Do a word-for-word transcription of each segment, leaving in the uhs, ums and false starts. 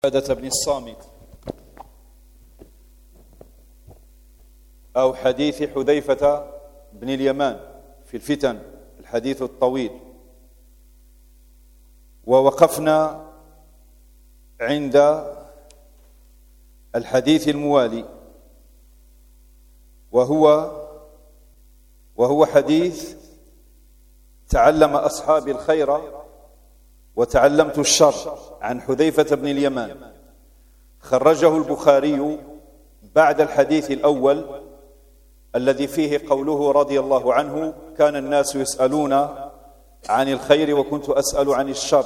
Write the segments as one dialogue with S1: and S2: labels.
S1: عبادة بن الصامت أو حديث حذيفة بن اليمان في الفتن، الحديث الطويل. ووقفنا عند الحديث الموالي، وهو وهو حديث تعلم أصحابي الخير وتعلمت الشر عن حذيفة بن اليمان. خرجه البخاري بعد الحديث الأول الذي فيه قوله رضي الله عنه: كان الناس يسألون عن الخير وكنت أسأل عن الشر.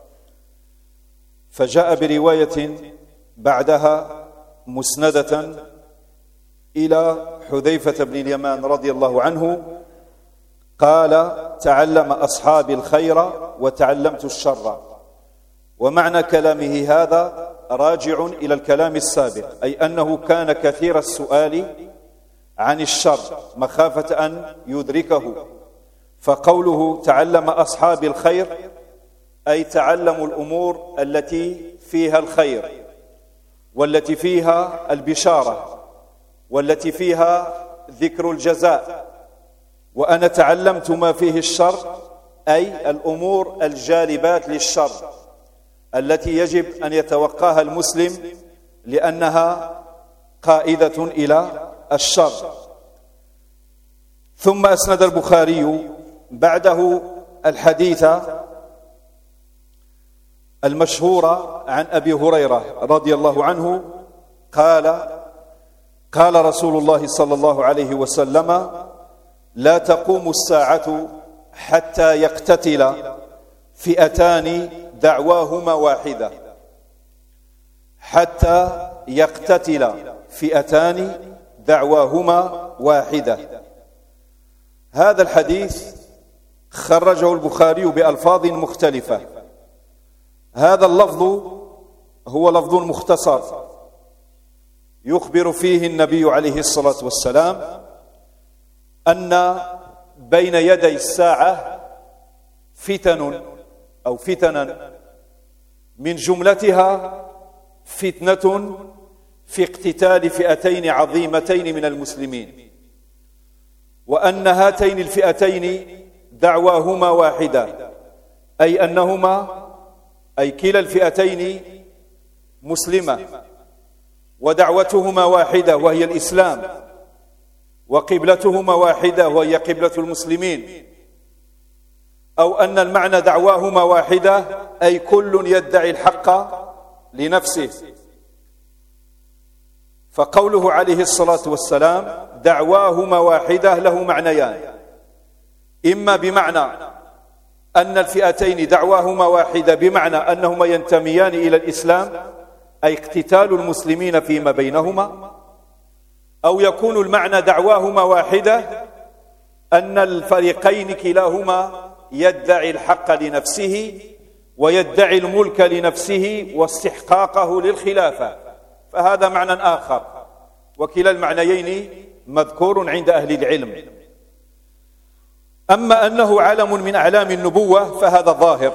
S1: فجاء برواية بعدها مسندة إلى حذيفة بن اليمان رضي الله عنه قال: تعلم أصحابي الخير وتعلمت الشر. ومعنى كلامه هذا راجع إلى الكلام السابق، أي أنه كان كثير السؤال عن الشر مخافة أن يدركه. فقوله تعلم أصحابي الخير أي تعلموا الأمور التي فيها الخير والتي فيها البشارة والتي فيها ذكر الجزاء. وأنا تعلمت ما فيه الشر أي الأمور الجالبات للشر التي يجب أن يتوقاها المسلم لأنها قائدة إلى الشر. ثم أسند البخاري بعده الحديث المشهور عن أبي هريرة رضي الله عنه قال: قال رسول الله صلى الله عليه وسلم: لا تقوم الساعة حتى يقتتل فئتان دعواهما واحدة حتى يقتتل فئتان دعواهما واحدة. هذا الحديث خرجه البخاري بألفاظ مختلفة. هذا اللفظ هو لفظ مختصر يخبر فيه النبي عليه الصلاة والسلام أن بين يدي الساعة فتن أو فتنا من جملتها فتنة في اقتتال فئتين عظيمتين من المسلمين، وأن هاتين الفئتين دعواهما واحدة، أي أنهما أي كلا الفئتين مسلمة ودعوتهما واحدة وهي الإسلام، وقبلتهما واحدة وهي قبلة المسلمين. أو أن المعنى دعواهما واحدة أي كل يدعي الحق لنفسه. فقوله عليه الصلاة والسلام دعواهما واحدة له معنيان: إما بمعنى أن الفئتين دعواهما واحدة بمعنى أنهما ينتميان إلى الإسلام أي اقتتال المسلمين فيما بينهما، أو يكون المعنى دعواهما واحدة أن الفريقين كلاهما يدعي الحق لنفسه ويدعي الملك لنفسه واستحقاقه للخلافة، فهذا معنى آخر، وكلا المعنيين مذكور عند أهل العلم. أما أنه علم من أعلام النبوة فهذا ظاهر،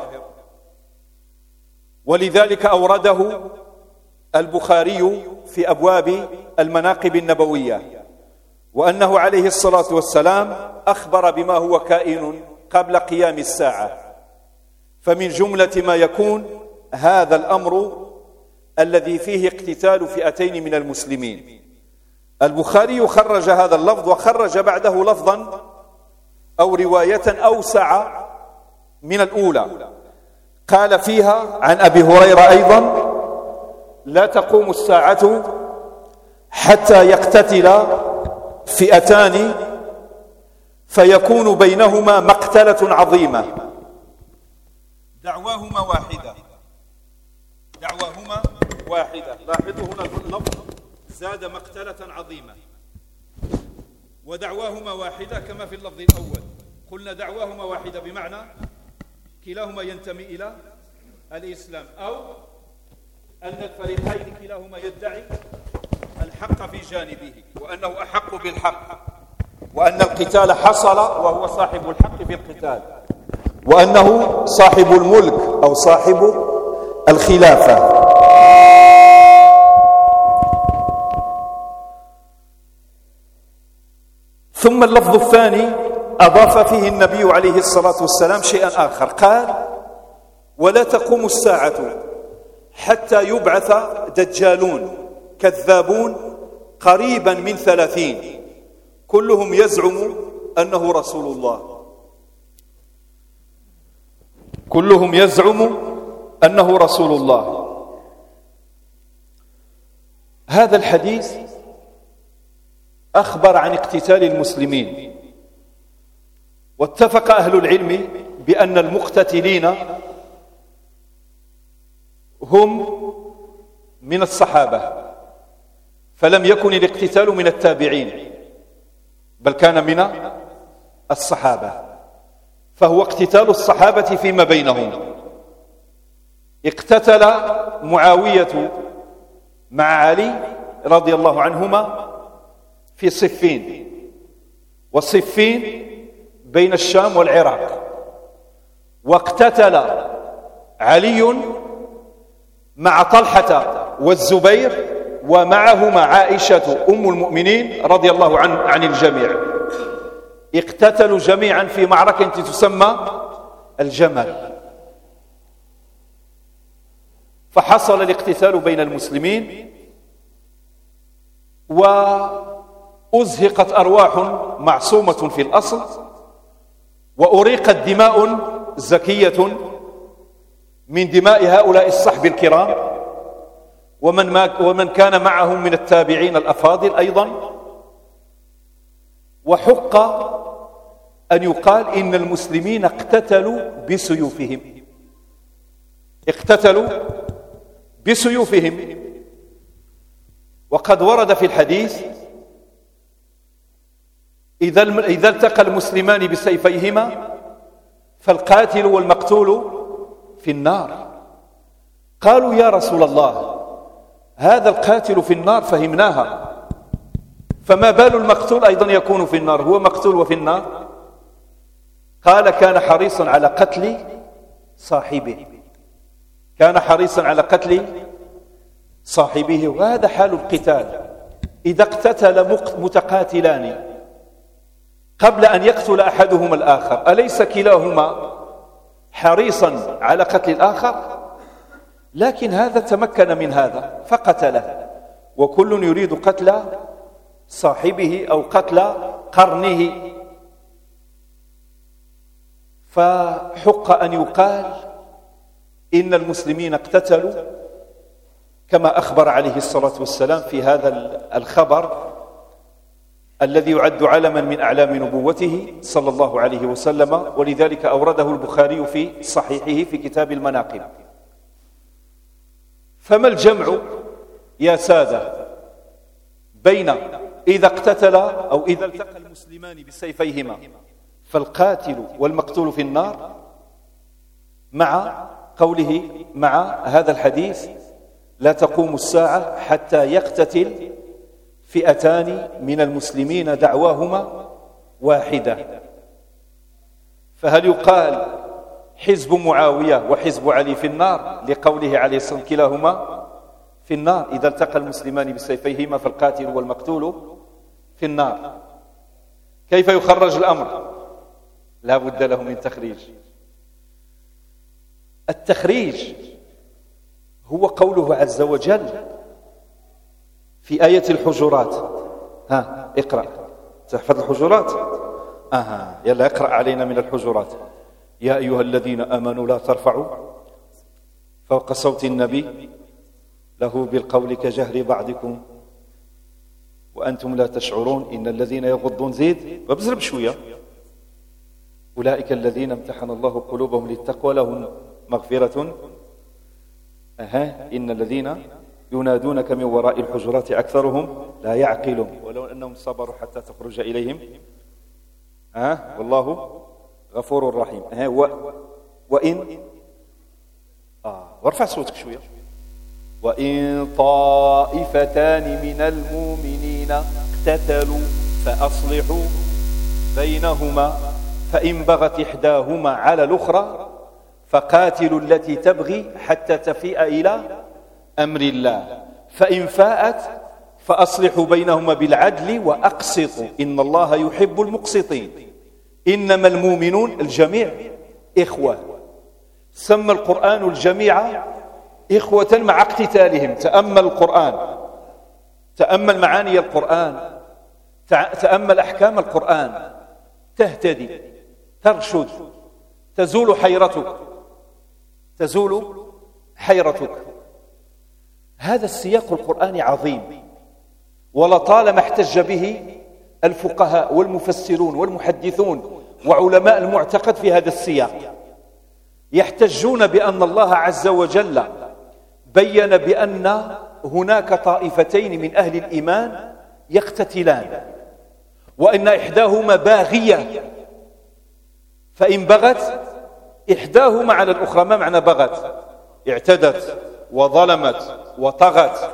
S1: ولذلك أورده البخاري في أبواب المناقب النبوية، وأنه عليه الصلاة والسلام أخبر بما هو كائن قبل قيام الساعة. فمن جملة ما يكون هذا الأمر الذي فيه اقتتال فئتين من المسلمين. البخاري خرج هذا اللفظ وخرج بعده لفظا أو رواية أوسع من الأولى، قال فيها عن أبي هريرة أيضا: لا تقوم الساعة حتى يقتتل فئتان فيكون بينهما مقتلة عظيمة دعواهما واحدة دعواهما واحدة. لاحظوا هنا اللفظ زاد مقتلة عظيمة، ودعواهما واحدة كما في اللفظ الأول. قلنا دعواهما واحدة بمعنى كلاهما ينتمي إلى الإسلام، أو أن الفريقين كلاهما يدعي الحق في جانبه وأنه أحق بالحق، وأن القتال حصل وهو صاحب الحق في القتال، وأنه صاحب الملك أو صاحب الخلافة. ثم اللفظ الثاني أضاف فيه النبي عليه الصلاة والسلام شيئا آخر، قال: ولا تقوم الساعة حتى يبعث دجالون كذابون قريبا من ثلاثين كلهم يزعم أنه رسول الله، كلهم يزعم أنه رسول الله. هذا الحديث أخبر عن اقتتال المسلمين، واتفق أهل العلم بأن المقتتلين هم من الصحابة، فلم يكن الاقتتال من التابعين بل كان من الصحابة، فهو اقتتال الصحابة فيما بينهم. اقتتل معاوية مع علي رضي الله عنهما في صفين، والصفين بين الشام والعراق، واقتتل علي مع طلحة والزبير ومعهما عائشة أم المؤمنين رضي الله عن, عن الجميع. اقتتلوا جميعا في معركة تسمى الجمل، فحصل الاقتتال بين المسلمين، وأزهقت أرواح معصومة في الأصل، وأريقت دماء زكية من دماء هؤلاء الصحب الكرام، ومن, ما ومن كان معهم من التابعين الأفاضل أيضا. وحق أن يقال إن المسلمين اقتتلوا بسيوفهم، اقتتلوا بسيوفهم. وقد ورد في الحديث: إذا إذا التقى المسلمان بسيفيهما فالقاتل والمقتول في النار. قالوا: يا رسول الله، هذا القاتل في النار فهمناها، فما بال المقتول أيضا يكون في النار؟ هو مقتول وفي النار؟ قال: كان حريصا على قتل صاحبه، كان حريصا على قتل صاحبه. وهذا حال القتال، إذا اقتتل متقاتلان قبل أن يقتل أحدهما الآخر أليس كلاهما حريصا على قتل الآخر؟ لكن هذا تمكن من هذا فقتله، وكل يريد قتل صاحبه أو قتل قرنه. فحق أن يقال إن المسلمين اقتتلوا كما أخبر عليه الصلاة والسلام في هذا الخبر الذي يعد علما من أعلام نبوته صلى الله عليه وسلم، ولذلك أورده البخاري في صحيحه في كتاب المناقب. فما الجمع يا سادة بين إذا اقتتل أو إذا التقى المسلمان بسيفيهما فالقاتل والمقتول في النار، مع قوله مع هذا الحديث: لا تقوم الساعة حتى يقتتل فئتان من المسلمين دعواهما واحدة. فهل يقال حزب معاوية وحزب علي في النار لقوله عليه الصلاة والسلام كلاهما في النار؟ إذا التقى المسلمان بسيفيهما فالقاتل والمقتول في النار. كيف يخرج الأمر؟ لا بد له من تخريج. التخريج هو قوله عز وجل في آية الحجرات. ها اقرأ، تحفظ الحجرات؟ أها يلا اقرأ علينا من الحجرات: يا أيها الذين آمنوا لا ترفعوا فوق صوت النبي له بالقول كجهر بعضكم وأنتم لا تشعرون إن الذين يغضون زيد وبزرب شوية أولئك الذين امتحن الله قلوبهم للتقوى لهم مغفرة. أها إن الذين ينادونك من وراء الحجرات أكثرهم لا يعقلون ولو أنهم صبروا حتى تخرج إليهم ها والله غفور رحيم. ها و... وإن آه وارفع صوتك شوية. وإن طائفتان من المؤمنين اقتتلوا فأصلحوا بينهما فإن بغت إحداهما على الأخرى فقاتلوا التي تبغي حتى تفيء إلى أمر الله فإن فاءت فأصلحوا بينهما بالعدل وأقسطوا إن الله يحب المقسطين إنما المؤمنون الجميع إخوة. سمى القرآن الجميع إخوة مع اقتتالهم. تأمل القرآن، تأمل معاني القرآن، تأمل أحكام القرآن، تهتدي، ترشد، تزول حيرتك، تزول حيرتك. هذا السياق القرآني عظيم، ولطالما احتج به الفقهاء والمفسرون والمحدثون وعلماء المعتقد في هذا السياق. يحتجون بأن الله عز وجل بين بأن هناك طائفتين من أهل الإيمان يقتتلان، وإن إحداهما باغية، فإن بغت إحداهما على الأخرى. ما معنى بغت؟ اعتدت وظلمت وطغت.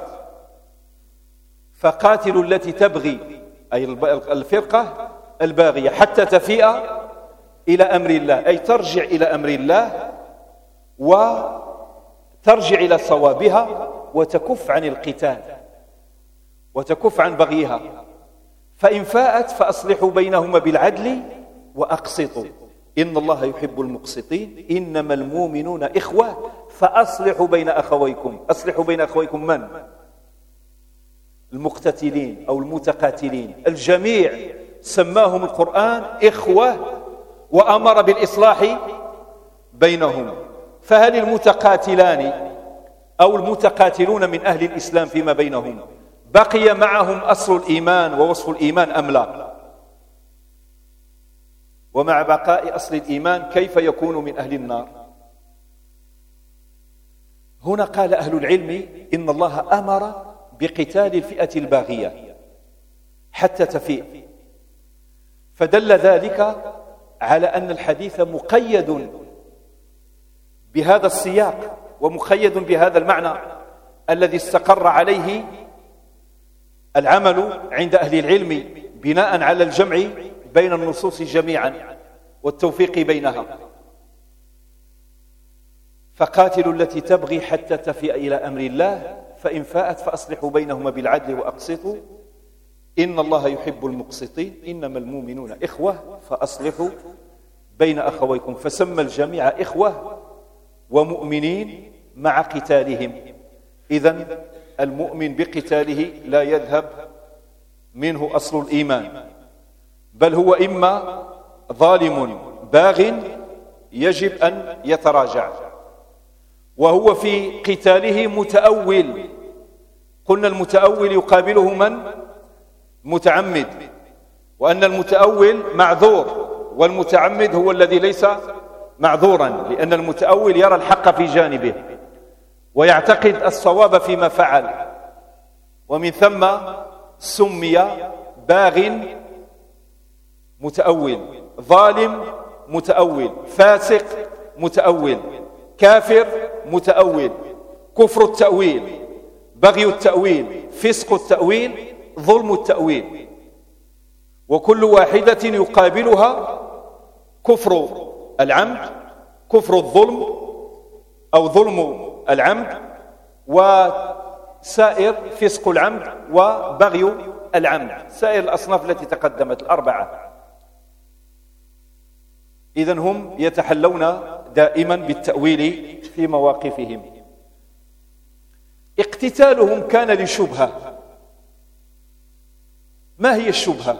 S1: فقاتلوا التي تبغي، أي الفرقة الباغية، حتى تفيء إلى أمر الله، أي ترجع إلى أمر الله وترجع إلى صوابها وتكف عن القتال وتكف عن بغيها. فإن فاءت فأصلحوا بينهما بالعدل وأقسطوا إن الله يحب المقسطين إنما المؤمنون إخوة فأصلحوا بين أخويكم. أصلحوا بين أخويكم من؟ المقتتلين أو المتقاتلين. الجميع سماهم القرآن إخوة وأمر بالإصلاح بينهم. فهل المتقاتلان أو المتقاتلون من أهل الإسلام فيما بينهم بقي معهم أصل الإيمان ووصف الإيمان أم لا؟ ومع بقاء أصل الإيمان كيف يكون من أهل النار؟ هنا قال أهل العلم إن الله أمر بقتال الفئة الباغية حتى تفيء، فدل ذلك على أن الحديث مقيد بهذا السياق ومقيد بهذا المعنى الذي استقر عليه العمل عند أهل العلم بناء على الجمع بين النصوص جميعا والتوفيق بينها. فقاتلوا التي تبغي حتى تفيء إلى أمر الله فإن فاءت فأصلحوا بينهما بالعدل وأقسطوا إن الله يحب المقسطين إنما المؤمنون إخوة فأصلحوا بين أخويكم. فسمى الجميع إخوة ومؤمنين مع قتالهم. إذن المؤمن بقتاله لا يذهب منه أصل الإيمان، بل هو إما ظالم باغ يجب أن يتراجع، وهو في قتاله متأول. قلنا المتأول يقابله من؟ متعمد، وأن المتأول معذور والمتعمد هو الذي ليس معذورا، لأن المتأول يرى الحق في جانبه ويعتقد الصواب فيما فعل، ومن ثم سمي باغ متأول، ظالم متأول، فاسق متأول، كافر متأول. كفر التأويل، بغي التأويل، فسق التأويل، ظلم التأويل، وكل واحدة يقابلها كفر العمد، كفر الظلم أو ظلم العمد، وسائر فسق العمد وبغي العمد، سائر الأصناف التي تقدمت الأربعة. إذن هم يتحلون دائما بالتأويل في مواقفهم. اقتتالهم كان لشبهة. ما هي الشبهة؟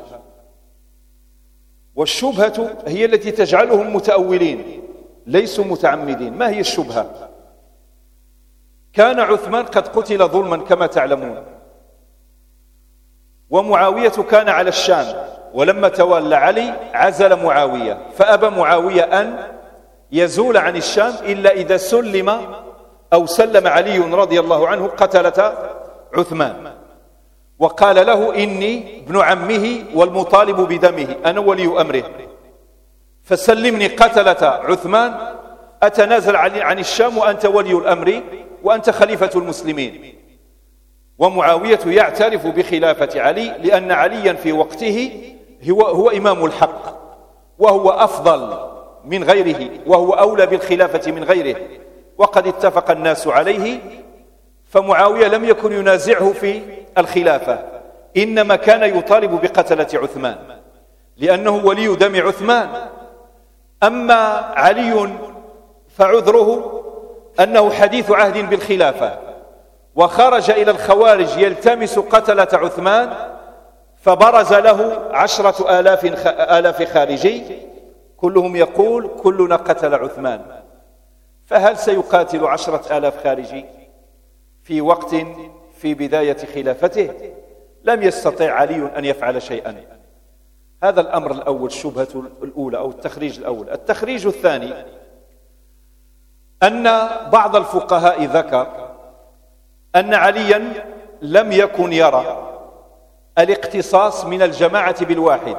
S1: والشبهة هي التي تجعلهم متأولين ليسوا متعمدين. ما هي الشبهة؟ كان عثمان قد قتل ظلما كما تعلمون، ومعاوية كان على الشام، ولما تولى علي عزل معاوية، فأبى معاوية أن يزول عن الشام إلا إذا سلم أو سلم علي رضي الله عنه قتلة عثمان، وقال له إني ابن عمه والمطالب بدمه، أنا ولي أمره، فسلمني قتلة عثمان أتنازل عن الشام وأنت ولي الأمر وأنت خليفة المسلمين. ومعاوية يعترف بخلافة علي لأن عليا في وقته هو, هو إمام الحق، وهو أفضل من غيره، وهو أولى بالخلافة من غيره، وقد اتفق الناس عليه. فمعاوية لم يكن ينازعه في الخلافة، إنما كان يطالب بقتلة عثمان لأنه ولي دم عثمان. أما علي فعذره أنه حديث عهد بالخلافة، وخرج إلى الخوارج يلتمس قتلة عثمان، فبرز له عشرة آلاف, آلاف خارجي كلهم يقول كلنا قتل عثمان. فهل سيقاتل عشرة آلاف خارجي في وقت في بداية خلافته؟ لم يستطع علي أن يفعل شيئا. هذا الأمر الأول، الشبهة الأولى أو التخريج الأول. التخريج الثاني أن بعض الفقهاء ذكر أن عليا لم يكن يرى الاقتصاص من الجماعة بالواحد،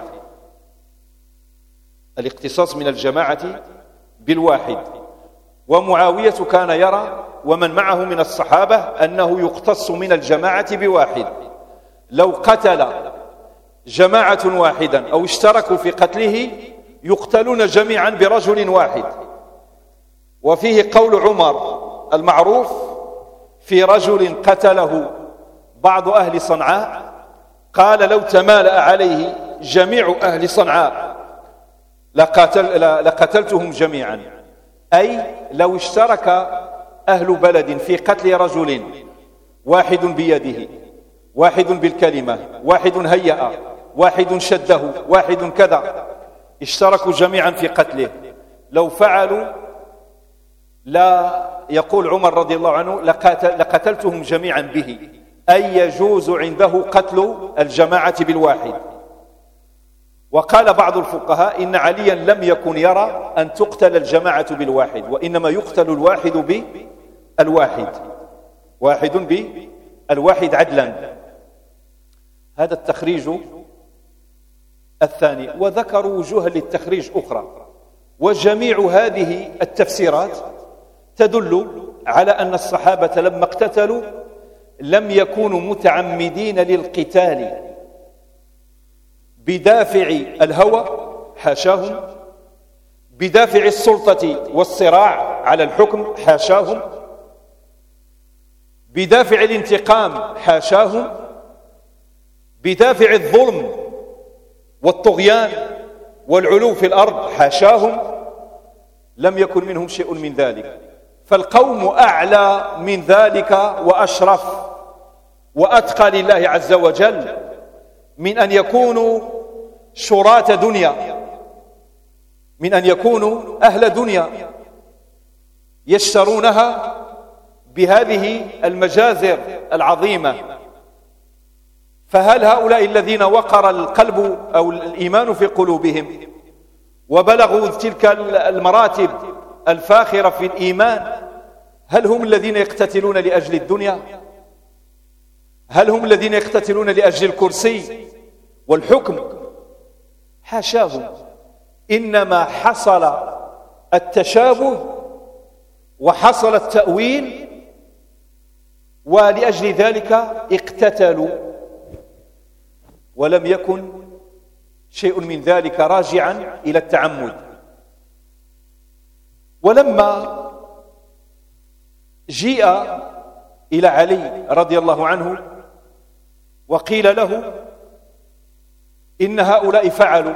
S1: الاقتصاص من الجماعة بالواحد، ومعاوية كان يرى ومن معه من الصحابة أنه يقتص من الجماعة بواحد. لو قتل جماعة واحدا أو اشتركوا في قتله يقتلون جميعا برجل واحد. وفيه قول عمر المعروف في رجل قتله بعض أهل صنعاء، قال لو تمالأ عليه جميع أهل صنعاء لقتل لقتلتهم جميعا، أي لو اشترك أهل بلد في قتل رجل، واحد بيده، واحد بالكلمة، واحد هيأ، واحد شده، واحد كذا، اشتركوا جميعا في قتله، لو فعلوا لا يقول عمر رضي الله عنه لقتل لقتلتهم جميعا به، أي يجوز عنده قتل الجماعة بالواحد. وقال بعض الفقهاء إن عليا لم يكن يرى أن تقتل الجماعة بالواحد، وإنما يقتل الواحد بالواحد، واحد بالواحد عدلا. هذا التخريج الثاني. وذكروا وجوها للتخريج أخرى، وجميع هذه التفسيرات تدل على أن الصحابة لما اقتتلوا لم يكونوا متعمدين للقتال بدافع الهوى، حاشاهم، بدافع السلطة والصراع على الحكم، حاشاهم، بدافع الانتقام، حاشاهم، بدافع الظلم والطغيان والعلو في الأرض، حاشاهم. لم يكن منهم شيء من ذلك. فالقوم أعلى من ذلك وأشرف وأتقى لله عز وجل من أن يكونوا شراة دنيا، من أن يكونوا أهل دنيا يشترونها بهذه المجازر العظيمة. فهل هؤلاء الذين وقر القلب أو الإيمان في قلوبهم وبلغوا تلك المراتب الفاخرة في الإيمان، هل هم الذين يقتتلون لأجل الدنيا؟ هل هم الذين يقتتلون لأجل الكرسي والحكم؟ حاشاهم. إنما حصل التشابه وحصل التأويل، ولأجل ذلك اقتتلوا، ولم يكن شيء من ذلك راجعا إلى التعمد. ولما جيء إلى علي رضي الله عنه وقيل له إن هؤلاء فعلوا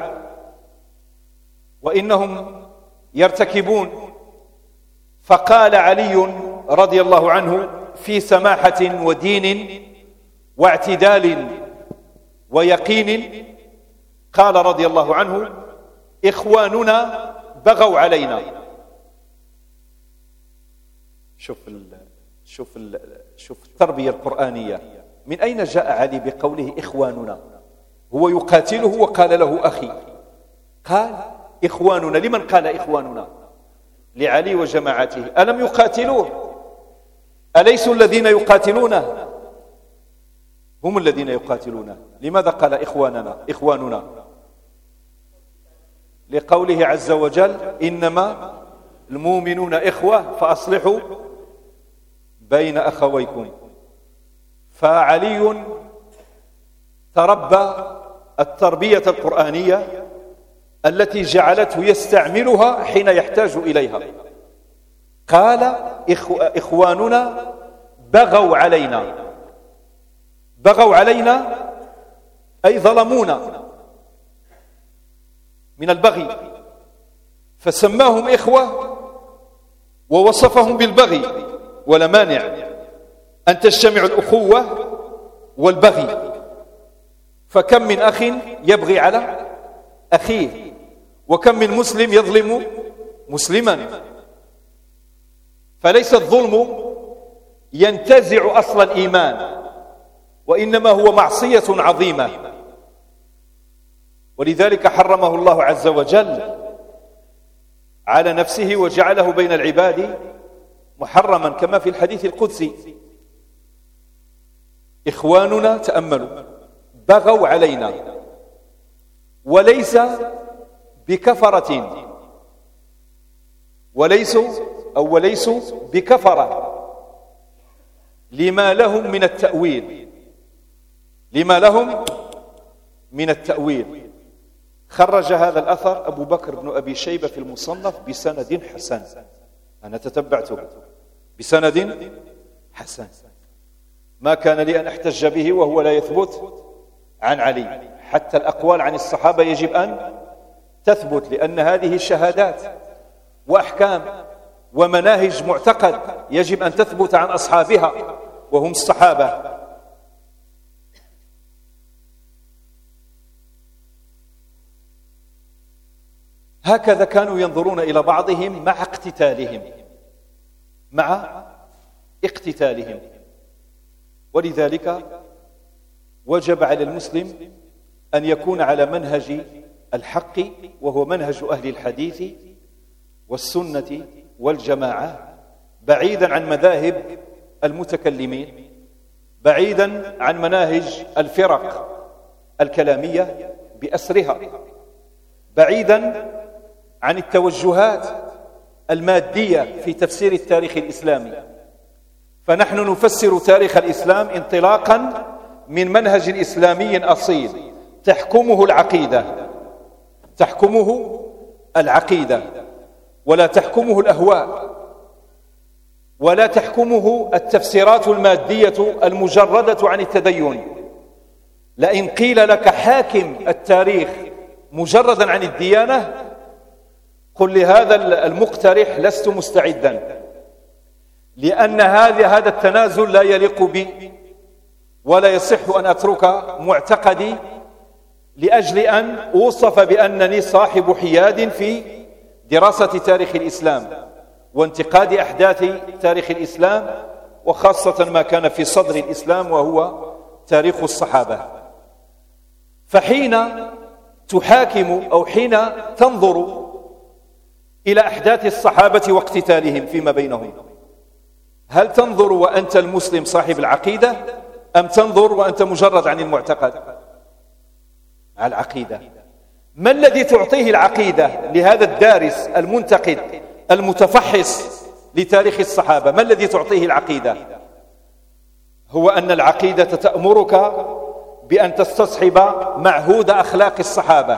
S1: وإنهم يرتكبون، فقال علي رضي الله عنه في سماحة ودين واعتدال ويقين، قال رضي الله عنه: إخواننا بغوا علينا. شوف ال شوف ال شوف التربية القرآنية. من أين جاء علي بقوله إخواننا؟ هو يقاتله وقال له أخي، قال إخواننا. لمن قال إخواننا؟ لعلي وجماعته. ألم يقاتلوه؟ أليسوا الذين يقاتلونه؟ هم الذين يقاتلونه. لماذا قال إخواننا إخواننا؟ لقوله عز وجل: إنما المؤمنون إخوة فأصلحوا بين أخويكم. فعلي تربى التربية القرآنية التي جعلته يستعملها حين يحتاج إليها. قال إخواننا بغوا علينا. بغوا علينا أي ظلمونا من البغي، فسماهم إخوة ووصفهم بالبغي، ولا مانع أن تجتمع الأخوة والبغي. فكم من أخ يبغي على أخيه، وكم من مسلم يظلم مسلما. فليس الظلم ينتزع أصل الإيمان، وإنما هو معصية عظيمة، ولذلك حرمه الله عز وجل على نفسه وجعله بين العباد محرما، كما في الحديث القدسي: إخواننا، تأملوا، بغوا علينا، وليس بكفرة، وليسوا أو وليسوا بكفرة، لما لهم من التأويل، لما لهم من التأويل. خرج هذا الأثر أبو بكر بن أبي شيبة في المصنف بسند حسن، أنا تتبعته بسند حسن، ما كان لي أن أحتج به وهو لا يثبت عن علي. حتى الأقوال عن الصحابة يجب أن تثبت، لأن هذه شهادات وأحكام ومناهج معتقد يجب أن تثبت عن أصحابها وهم الصحابة. هكذا كانوا ينظرون إلى بعضهم مع اقتتالهم، مع اقتتالهم. ولذلك وجب على المسلم أن يكون على منهج الحق، وهو منهج أهل الحديث والسنة والجماعة، بعيدا عن مذاهب المتكلمين، بعيدا عن مناهج الفرق الكلامية بأسرها، بعيدا عن التوجهات المادية في تفسير التاريخ الإسلامي. فنحن نفسر تاريخ الإسلام انطلاقا من منهج إسلامي أصيل تحكمه العقيدة، تحكمه العقيدة، ولا تحكمه الأهواء، ولا تحكمه التفسيرات المادية المجردة عن التدين. لئن قيل لك حاكم التاريخ مجردا عن الديانة، قل لهذا المقترح لست مستعدا، لأن هذا هذا التنازل لا يليق بي، ولا يصح أن أترك معتقدي لأجل أن أوصف بأنني صاحب حياد في دراسة تاريخ الإسلام وانتقاد أحداث تاريخ الإسلام، وخاصة ما كان في صدر الإسلام وهو تاريخ الصحابة. فحين تحاكم أو حين تنظر إلى أحداث الصحابة واقتتالهم فيما بينهم، هل تنظر وأنت المسلم صاحب العقيدة، أم تنظر وأنت مجرد عن المعتقد؟ على العقيدة. ما الذي تعطيه العقيدة لهذا الدارس المنتقد المتفحص لتاريخ الصحابة؟ ما الذي تعطيه العقيدة؟ هو أن العقيدة تأمرك بأن تستصحب معهود أخلاق الصحابة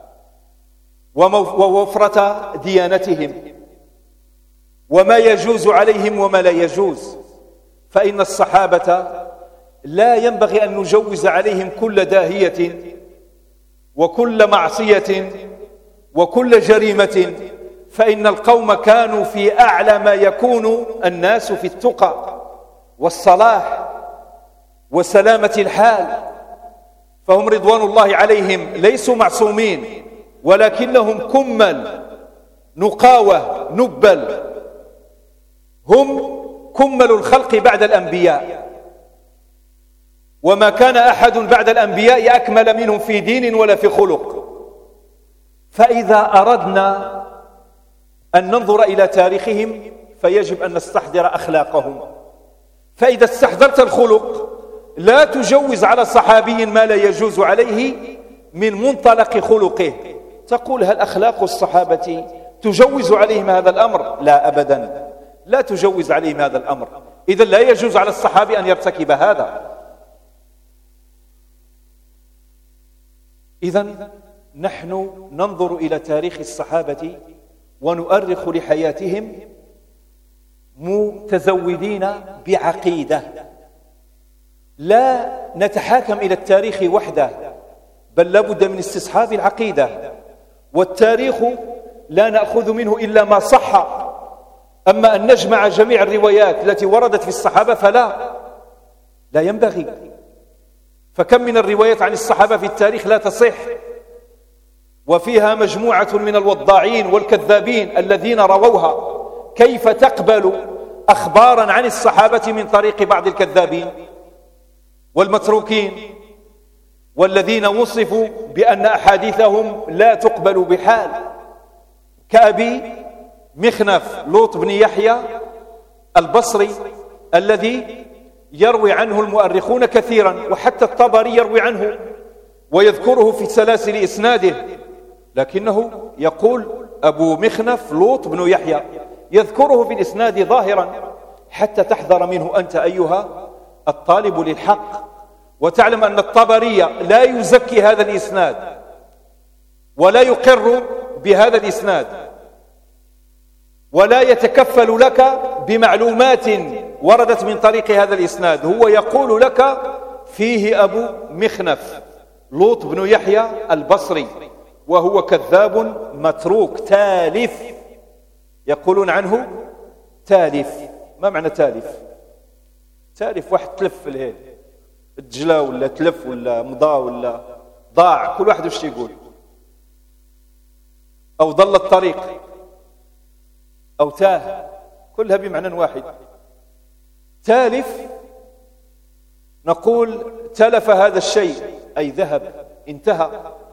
S1: ووفرة ديانتهم وما يجوز عليهم وما لا يجوز. فإن الصحابة لا ينبغي أن نجوز عليهم كل داهية وكل معصية وكل جريمة، فإن القوم كانوا في أعلى ما يكون الناس في التقى والصلاح وسلامة الحال، فهم رضوان الله عليهم ليسوا معصومين، ولكنهم كمل نقاوة نبل، هم كمل الخلق بعد الأنبياء، وما كان أحد بعد الأنبياء أكمل منهم في دين ولا في خلق. فإذا أردنا أن ننظر إلى تاريخهم فيجب أن نستحضر أخلاقهم. فإذا استحضرت الخلق لا تجوز على صحابي ما لا يجوز عليه من منطلق خلقه. تقول هل أخلاق الصحابة تجوز عليهم هذا الأمر؟ لا أبدا، لا تجوز عليهم هذا الأمر. إذن لا يجوز على الصحابي أن يرتكب هذا. إذن نحن ننظر إلى تاريخ الصحابة ونؤرخ لحياتهم متزودين بعقيدة، لا نتحاكم إلى التاريخ وحده، بل لابد من استصحاب العقيدة. والتاريخ لا نأخذ منه إلا ما صح، أما أن نجمع جميع الروايات التي وردت في الصحابة فلا لا ينبغي. فكم من الروايات عن الصحابة في التاريخ لا تصح، وفيها مجموعة من الوضاعين والكذابين الذين رووها. كيف تقبل أخبارا عن الصحابة من طريق بعض الكذابين والمتروكين والذين وصفوا بأن أحاديثهم لا تقبل بحال، كأبي مخنف لوط بن يحيى البصري الذي يروي عنه المؤرخون كثيرا، وحتى الطبري يروي عنه ويذكره في سلاسل إسناده، لكنه يقول أبو مخنف لوط بن يحيى، يذكره في الإسناد ظاهرا حتى تحذر منه أنت أيها الطالب للحق، وتعلم أن الطبري لا يزكي هذا الإسناد ولا يقر بهذا الإسناد ولا يتكفل لك بمعلومات وردت من طريق هذا الإسناد. هو يقول لك فيه أبو مخنف لوط بن يحيى البصري، وهو كذاب متروك تالف، يقولون عنه تالف. ما معنى تالف؟ تالف واحد تلف في الهيل، الدجلة ولا تلف ولا مضى ولا ضاع، كل واحد وش يقول، أو ضل الطريق أو تاه، كلها بمعنى واحد. تالف نقول تلف هذا الشيء أي ذهب، انتهى.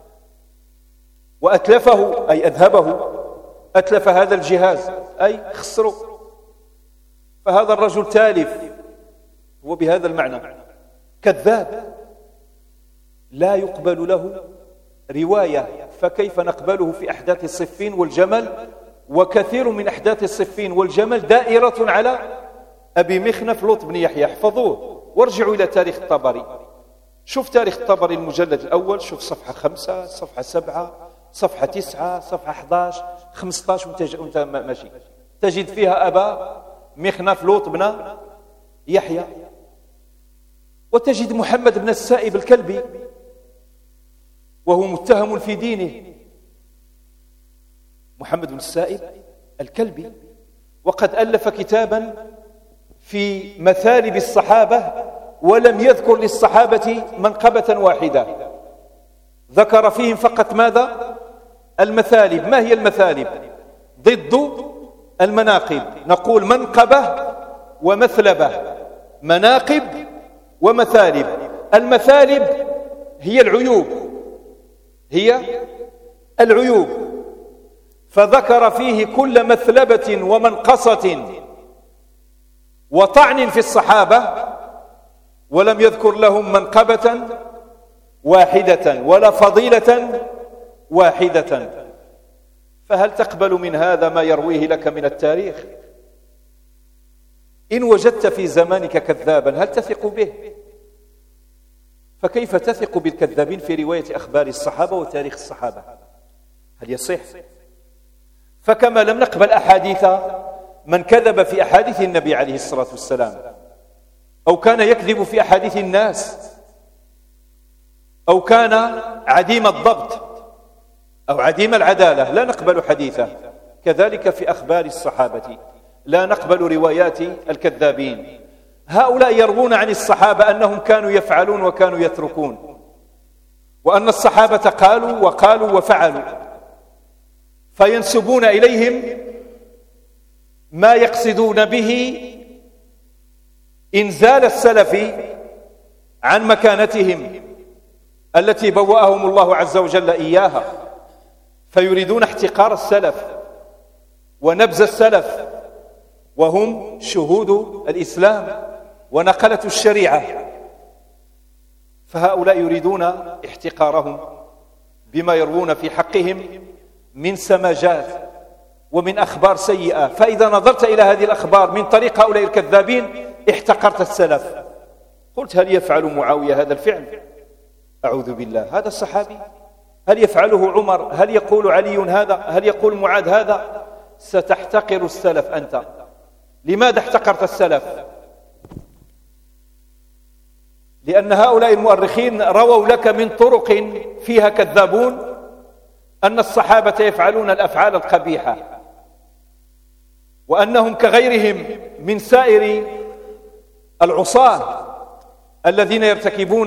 S1: وأتلفه أي أذهبه، أتلف هذا الجهاز أي خسره. فهذا الرجل تالف هو بهذا المعنى كذاب لا يقبل له رواية. فكيف نقبله في أحداث الصفين والجمل؟ وكثير من أحداث الصفين والجمل دائرة على أبي مخنف لوط بن يحيى. احفظوه وارجعوا إلى تاريخ الطبري. شوف تاريخ الطبري المجلد الأول، شوف صفحة خمسة، صفحة سبعة، صفحة تسعة، صفحة أحد عشر، خمسة عشر، وانت ماشي تجد فيها أبا مخنف لوط بن يحيى. وتجد محمد بن السائب الكلبي وهو متهم في دينه، محمد بن السائب الكلبي، وقد ألف كتابا في مثالب الصحابة ولم يذكر للصحابة منقبة واحدة، ذكر فيهم فقط ماذا؟ المثالب. ما هي المثالب؟ ضد المناقب. نقول منقبة ومثلبة، مناقب ومثالب. المثالب هي العيوب، هي العيوب، فذكر فيه كل مثلبة ومنقصة وطعن في الصحابة، ولم يذكر لهم منقبة واحدة ولا فضيلة واحدة. فهل تقبل من هذا ما يرويه لك من التاريخ؟ إن وجدت في زمانك كذابا هل تثق به؟ فكيف تثق بالكذابين في رواية أخبار الصحابة وتاريخ الصحابة؟ هل يصح؟ فكما لم نقبل أحاديث من كذب في أحاديث النبي عليه الصلاة والسلام، أو كان يكذب في أحاديث الناس، أو كان عديم الضبط أو عديم العدالة، لا نقبل حديثه. كذلك في أخبار الصحابة لا نقبل روايات الكذابين. هؤلاء يروون عن الصحابة أنهم كانوا يفعلون وكانوا يتركون، وأن الصحابة قالوا وقالوا وفعلوا، فينسبون إليهم ما يقصدون به إنزال السلف عن مكانتهم التي بوأهم الله عز وجل إياها، فيريدون احتقار السلف ونبذ السلف، وهم شهود الإسلام ونقلة الشريعة. فهؤلاء يريدون احتقارهم بما يروون في حقهم من سماجات ومن أخبار سيئة. فإذا نظرت إلى هذه الأخبار من طريق هؤلاء الكذابين احتقرت السلف. قلت هل يفعل معاوية هذا الفعل؟ أعوذ بالله، هذا الصحابي. هل يفعله عمر؟ هل يقول علي هذا؟ هل يقول معاذ هذا؟ ستحتقر السلف أنت. لماذا احتقرت السلف؟ لأن هؤلاء المؤرخين رووا لك من طرق فيها كذابون أن الصحابة يفعلون الأفعال القبيحة، وأنهم كغيرهم من سائر العصاة الذين يرتكبون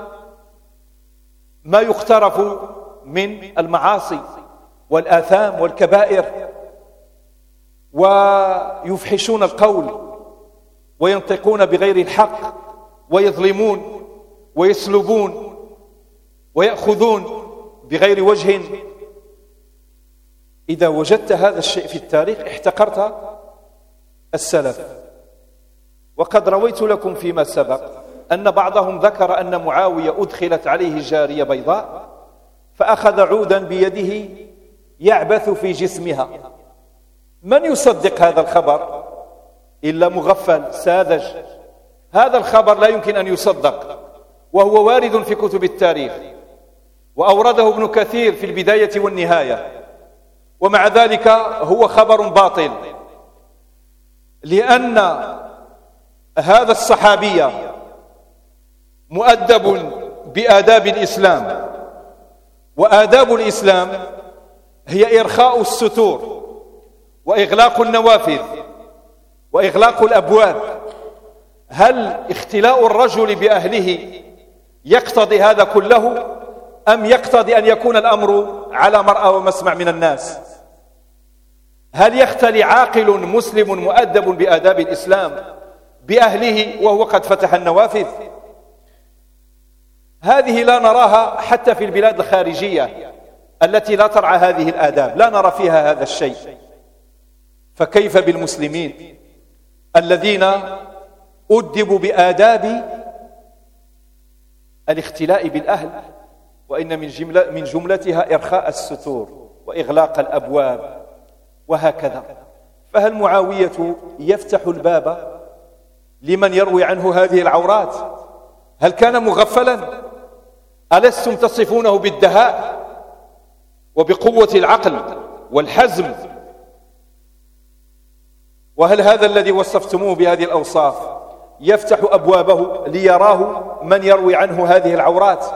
S1: ما يقترف من المعاصي والآثام والكبائر، ويفحشون القول وينطقون بغير الحق ويظلمون ويسلبون ويأخذون بغير وجه. إذا وجدت هذا الشيء في التاريخ احتقرت السلف. وقد رويت لكم فيما سبق أن بعضهم ذكر أن معاوية أدخلت عليه جارية بيضاء فأخذ عودا بيده يعبث في جسمها. من يصدق هذا الخبر إلا مغفل ساذج؟ هذا الخبر لا يمكن أن يصدق، وهو وارد في كتب التاريخ، وأورده ابن كثير في البداية والنهاية، ومع ذلك هو خبر باطل، لأن هذا الصحابي مؤدب بآداب الإسلام، وآداب الإسلام هي إرخاء الستور وإغلاق النوافذ وإغلاق الأبواب. هل اختلاء الرجل بأهله يقتضي هذا كله، أم يقتضي أن يكون الأمر على مرأى ومسمع من الناس؟ هل يختلي عاقل مسلم مؤدب بآداب الإسلام بأهله وهو قد فتح النوافذ؟ هذه لا نراها حتى في البلاد الخارجية التي لا ترعى هذه الآداب، لا نرى فيها هذا الشيء. فكيف بالمسلمين الذين أدبوا بآداب الاختلاء بالأهل، وإن من, جملة من جملتها إرخاء الستور وإغلاق الأبواب وهكذا. فهل معاوية يفتح الباب لمن يروي عنه هذه العورات؟ هل كان مغفلا؟ ألستم تصفونه بالدهاء وبقوة العقل والحزم؟ وهل هذا الذي وصفتموه بهذه الأوصاف يفتح أبوابه ليراه من يروي عنه هذه العورات؟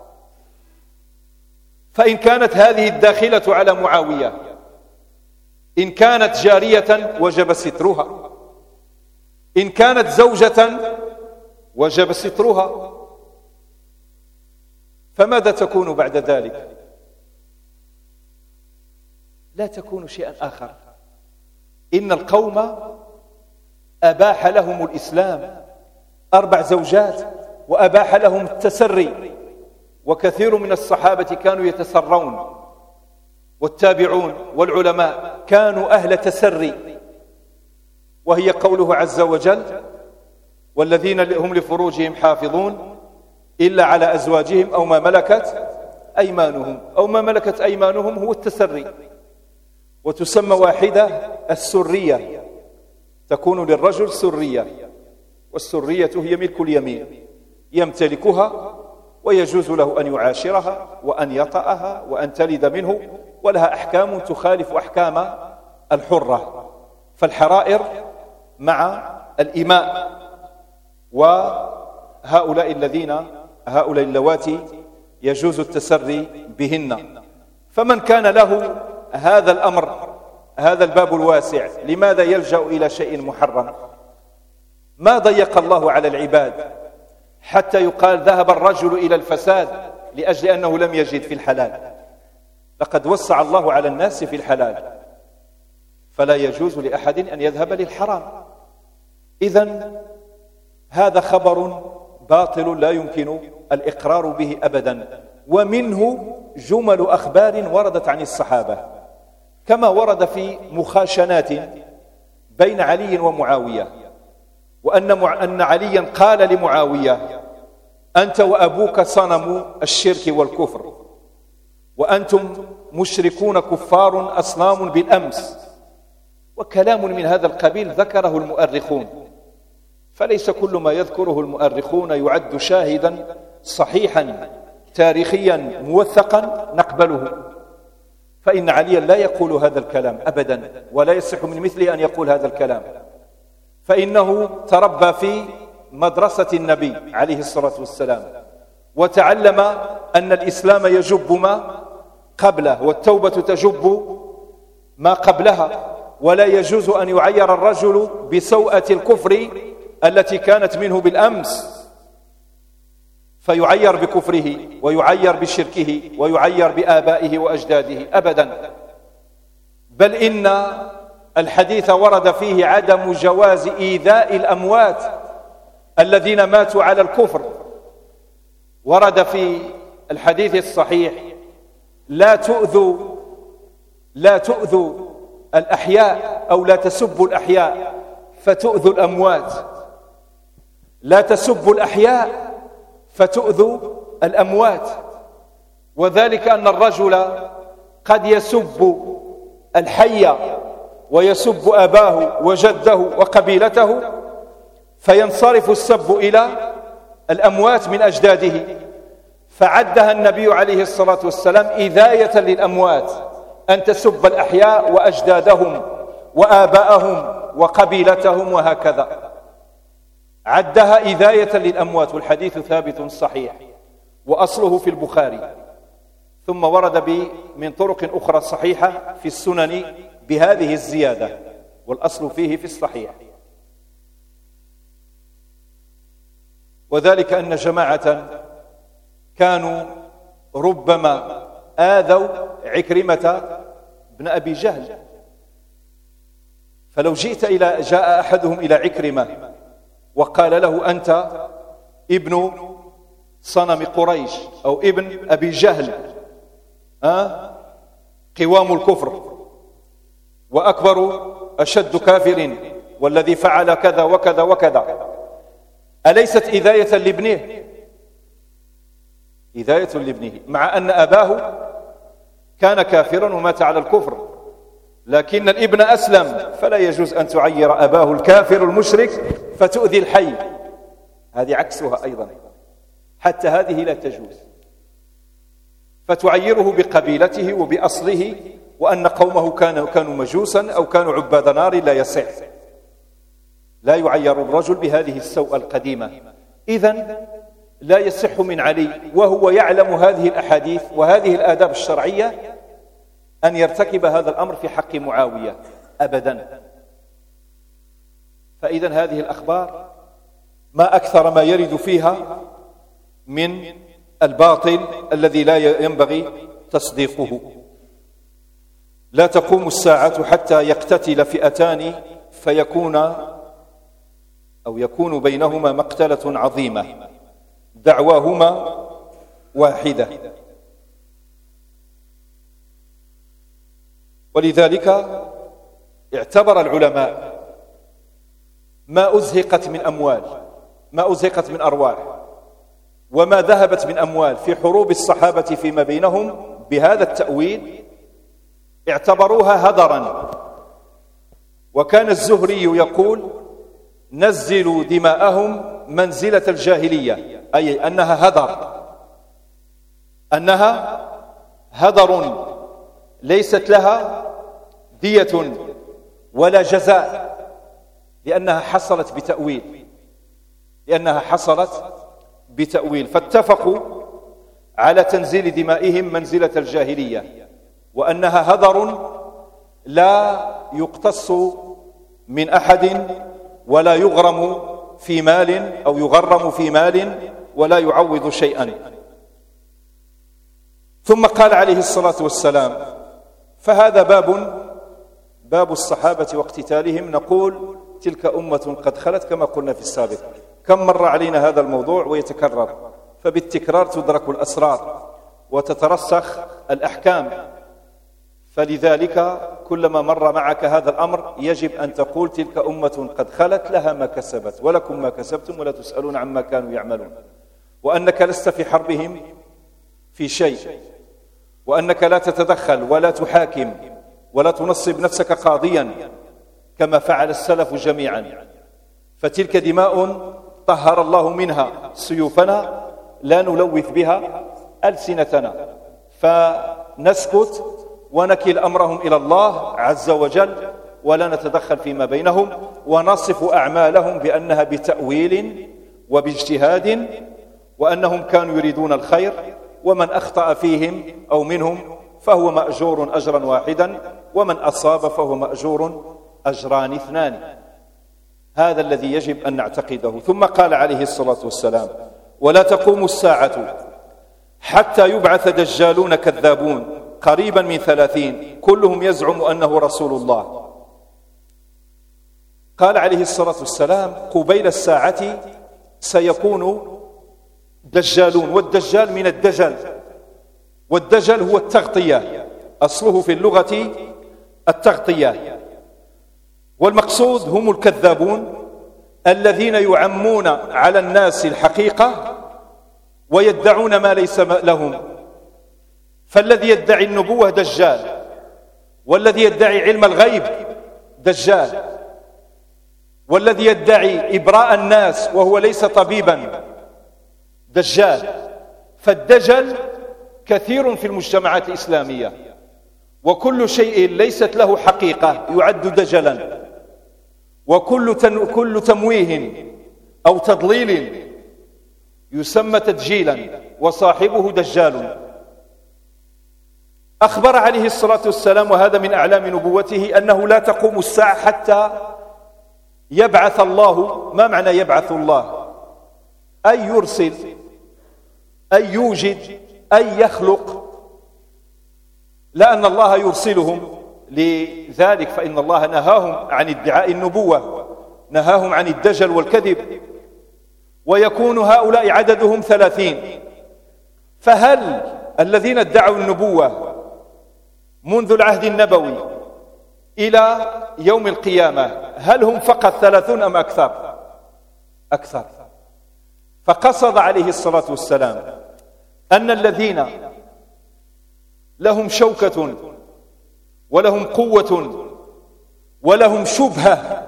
S1: فإن كانت هذه الداخلة على معاوية، إن كانت جارية وجب سترها، إن كانت زوجة وجب سترها، فماذا تكون بعد ذلك؟ لا تكون شيئا آخر. إن القوم أباح لهم الإسلام أربع زوجات وأباح لهم التسري، وكثير من الصحابة كانوا يتسرون، والتابعون والعلماء كانوا أهل تسري، وهي قوله عز وجل: والذين هم لفروجهم حافظون إلا على أزواجهم أو ما ملكت أيمانهم. أو ما ملكت أيمانهم هو التسري. وتسمى واحدة السرية، تكون للرجل سرية، والسرية هي ملك اليمين، يمتلكها ويجوز له أن يعاشرها وأن يطأها وأن تلد منه، ولها أحكام تخالف أحكام الحرة. فالحرائر مع الإماء، وهؤلاء الذين هؤلاء اللواتي يجوز التسري بهن. فمن كان له هذا الأمر، هذا الباب الواسع، لماذا يلجأ إلى شيء محرم؟ ما ضيق الله على العباد حتى يقال ذهب الرجل إلى الفساد لأجل أنه لم يجد في الحلال. لقد وسع الله على الناس في الحلال، فلا يجوز لأحد أن يذهب للحرام. إذن هذا خبر باطل لا يمكن الإقرار به أبدا. ومنه جمل أخبار وردت عن الصحابة، كما ورد في مخاشنات بين علي ومعاوية، وأن مع... أن عليا قال لمعاوية: أنت وأبوك صنم الشرك والكفر، وأنتم مشركون كفار أصنام بالأمس، وكلام من هذا القبيل ذكره المؤرخون، فليس كل ما يذكره المؤرخون يعد شاهدا صحيحا تاريخيا موثقا نقبله. فإن عليا لا يقول هذا الكلام أبدا، ولا يصح من مثله أن يقول هذا الكلام، فإنه تربى في مدرسة النبي عليه الصلاة والسلام، وتعلم أن الإسلام يجب ما قبله، والتوبة تجب ما قبلها، ولا يجوز أن يعير الرجل بسوءة الكفر التي كانت منه بالأمس، فيعير بكفره ويعير بشركه ويعير بآبائه وأجداده أبدا. بل إن الحديث ورد فيه عدم جواز إيذاء الأموات الذين ماتوا على الكفر. ورد في الحديث الصحيح: لا تؤذوا لا تؤذوا الأحياء، أو لا تسبوا الأحياء فتؤذوا الأموات. لا تسبوا الأحياء فتؤذوا الأموات. وذلك أن الرجل قد يسب الحي ويسب أباه وجده وقبيلته، فينصرف السب إلى الأموات من أجداده، فعدها النبي عليه الصلاة والسلام إذاية للأموات، أن تسب الأحياء وأجدادهم وآباءهم وقبيلتهم وهكذا، عدها إذاية للأموات، والحديث ثابت صحيح وأصله في البخاري. ثم ورد من طرق أخرى صحيحة في السنن بهذه الزيادة، والأصل فيه في الصحيح. وذلك أن جماعة كانوا ربما آذوا عكرمة بن أبي جهل، فلو جئت إلى جاء أحدهم إلى عكرمة وقال له: أنت ابن صنم قريش أو ابن أبي جهل، أه؟ قوام الكفر وأكبر أشد كافر، والذي فعل كذا وكذا وكذا، أليست إذاية لابنه؟ إذاية لابنه، مع أن أباه كان كافرا ومات على الكفر، لكن الابن أسلم، فلا يجوز أن تعير أباه الكافر المشرك فتؤذي الحي. هذه عكسها أيضا، حتى هذه لا تجوز، فتعيره بقبيلته وبأصله، وأن قومه كانوا كانوا مجوسا أو كانوا عباد نار، لا يصح، لا يعير الرجل بهذه السوءة القديمة. إذن لا يصح من علي وهو يعلم هذه الأحاديث وهذه الآداب الشرعية أن يرتكب هذا الأمر في حق معاوية أبدا. فإذن هذه الأخبار ما أكثر ما يرد فيها من الباطل الذي لا ينبغي تصديقه. لا تقوم الساعة حتى يقتتل فئتان فيكون أو يكون بينهما مقتلة عظيمة دعواهما واحدة. ولذلك اعتبر العلماء ما أزهقت من أموال، ما أزهقت من أرواح، وما ذهبت من أموال في حروب الصحابة فيما بينهم بهذا التأويل، اعتبروها هدرا. وكان الزهري يقول: نزلوا دماءهم منزلة الجاهلية، أي أنها هدر، أنها هدر ليست لها دية ولا جزاء، لأنها حصلت بتأويل لأنها حصلت بتأويل فاتفقوا على تنزيل دمائهم منزلة الجاهلية، وأنها هدر لا يقتص من أحد ولا يغرم في مال أو يغرم في مال ولا يعوض شيئا. ثم قال عليه الصلاة والسلام: فهذا باب باب الصحابة واقتتالهم. نقول: تلك أمة قد خلت، كما قلنا في السابق. كم مر علينا هذا الموضوع ويتكرر، فبالتكرار تدرك الأسرار وتترسخ الأحكام. فلذلك كلما مر معك هذا الأمر يجب أن تقول: تلك أمة قد خلت، لها ما كسبت ولكم ما كسبتم ولا تسألون عما كانوا يعملون، وأنك لست في حربهم في شيء، وأنك لا تتدخل ولا تحاكم ولا تنصب نفسك قاضيا كما فعل السلف جميعا. فتلك دماء طهر الله منها سيوفنا، لا نلوث بها ألسنتنا، فنسكت ونكل أمرهم إلى الله عز وجل ولا نتدخل فيما بينهم، ونصف أعمالهم بأنها بتأويل وباجتهاد، وأنهم كانوا يريدون الخير، ومن أخطأ فيهم أو منهم فهو مأجور أجرا واحدا، ومن أصاب فهو مأجور أجران اثنان. هذا الذي يجب أن نعتقده. ثم قال عليه الصلاة والسلام: ولا تقوم الساعة حتى يبعث دجالون كذابون قريبا من ثلاثين كلهم يزعم أنه رسول الله. قال عليه الصلاة والسلام: قبيل الساعة سيكون دجالون، والدجال من الدجل، والدجل هو التغطية، أصله في اللغة التغطية، والمقصود هم الكذابون الذين يعمون على الناس الحقيقة ويدعون ما ليس لهم. فالذي يدعي النبوة دجال، والذي يدعي علم الغيب دجال، والذي يدعي إبراء الناس وهو ليس طبيبا دجال. فالدجل كثير في المجتمعات الإسلامية، وكل شيء ليست له حقيقة يعد دجلا، وكل تن... كل تمويه أو تضليل يسمى تدجيلا، وصاحبه دجال. أخبر عليه الصلاة والسلام، وهذا من أعلام نبوته، أنه لا تقوم الساعة حتى يبعث الله. ما معنى يبعث الله؟ أي يرسل، أي يوجد، أي يخلق، لأن الله يرسلهم. لذلك فإن الله نهاهم عن ادعاء النبوة، نهاهم عن الدجل والكذب، ويكون هؤلاء عددهم ثلاثين. فهل الذين ادعوا النبوة منذ العهد النبوي إلى يوم القيامة هل هم فقط ثلاثون أم أكثر؟ أكثر. فقصد عليه الصلاة والسلام أن الذين لهم شوكة ولهم قوة ولهم شبهة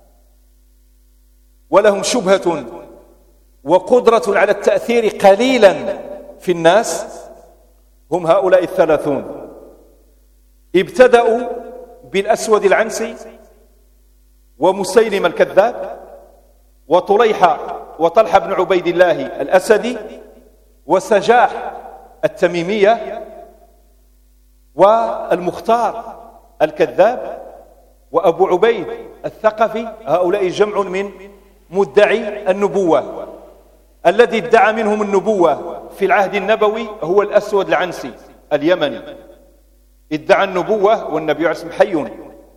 S1: ولهم شبهة وقدرة على التأثير قليلا في الناس هم هؤلاء الثلاثون. ابتدأوا بالأسود العنسي ومسيلم الكذاب وطليحة وطلحة بن عبيد الله الأسدي وسجاح التميمية والمختار الكذاب وأبو عبيد الثقفي. هؤلاء جمع من مدعي النبوة. الذي ادعى منهم النبوة في العهد النبوي هو الأسود العنسي اليمني، ادعى النبوة والنبي عليه الصلاة والسلام حي.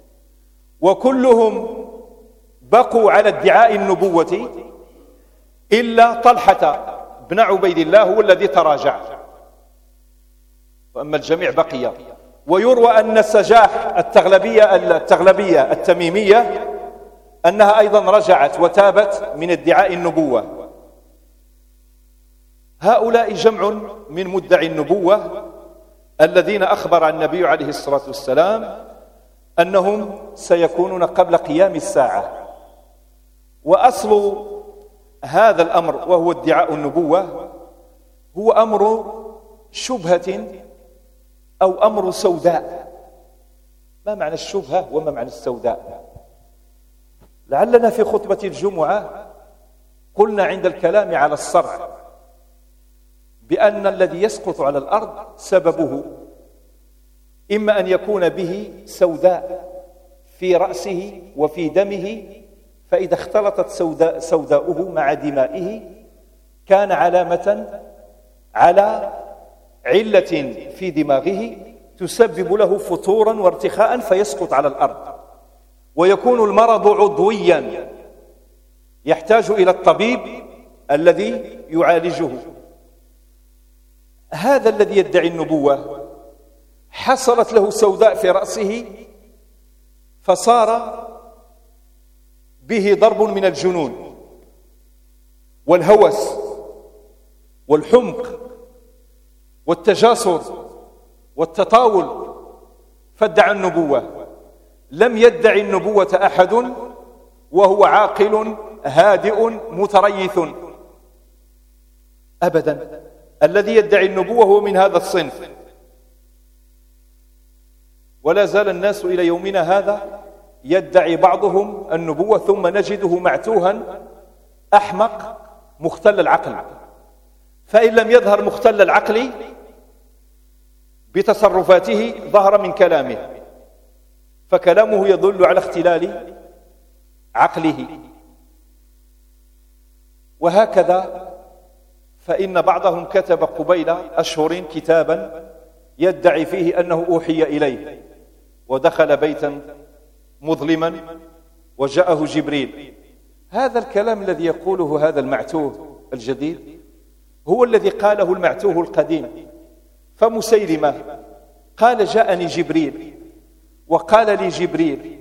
S1: وكلهم بقوا على ادعاء النبوة إلا طلحة بن عبيد الله هو الذي تراجع، وأما الجميع بقي. ويروى أن سجاح التغلبية التغلبية التميمية أنها أيضا رجعت وتابت من ادعاء النبوة. هؤلاء جمع من مدعي النبوة الذين أخبر النبي عليه الصلاة والسلام أنهم سيكونون قبل قيام الساعة. وأصل هذا الأمر وهو ادعاء النبوة هو أمر شبهة أو أمر سوداء. ما معنى الشبهة وما معنى السوداء؟ لعلنا في خطبة الجمعة قلنا عند الكلام على الصرع بأن الذي يسقط على الأرض سببه إما أن يكون به سوداء في رأسه وفي دمه، فإذا اختلطت سوداء سوداؤه مع دمائه كان علامة على علة في دماغه تسبب له فتورا وارتخاء فيسقط على الأرض، ويكون المرض عضويا يحتاج إلى الطبيب الذي يعالجه. هذا الذي يدعي النبوة حصلت له سوداء في رأسه فصار به ضرب من الجنون والهوس والحمق والتجاسر والتطاول، فادعى النبوة. لم يدعي النبوة أحد وهو عاقل هادئ متريث أبدا. الذي يدعي النبوة هو من هذا الصنف، ولا زال الناس إلى يومنا هذا يدعي بعضهم النبوة ثم نجده معتوها أحمق مختل العقل، فإن لم يظهر مختل العقل بتصرفاته ظهر من كلامه، فكلامه يدل على اختلال عقله. وهكذا فإن بعضهم كتب قبيل أشهر كتابا يدعي فيه أنه أوحي إليه، ودخل بيتا مظلما وجاءه جبريل. هذا الكلام الذي يقوله هذا المعتوه الجديد هو الذي قاله المعتوه القديم. فمسيلمة قال جاءني جبريل وقال لي جبريل.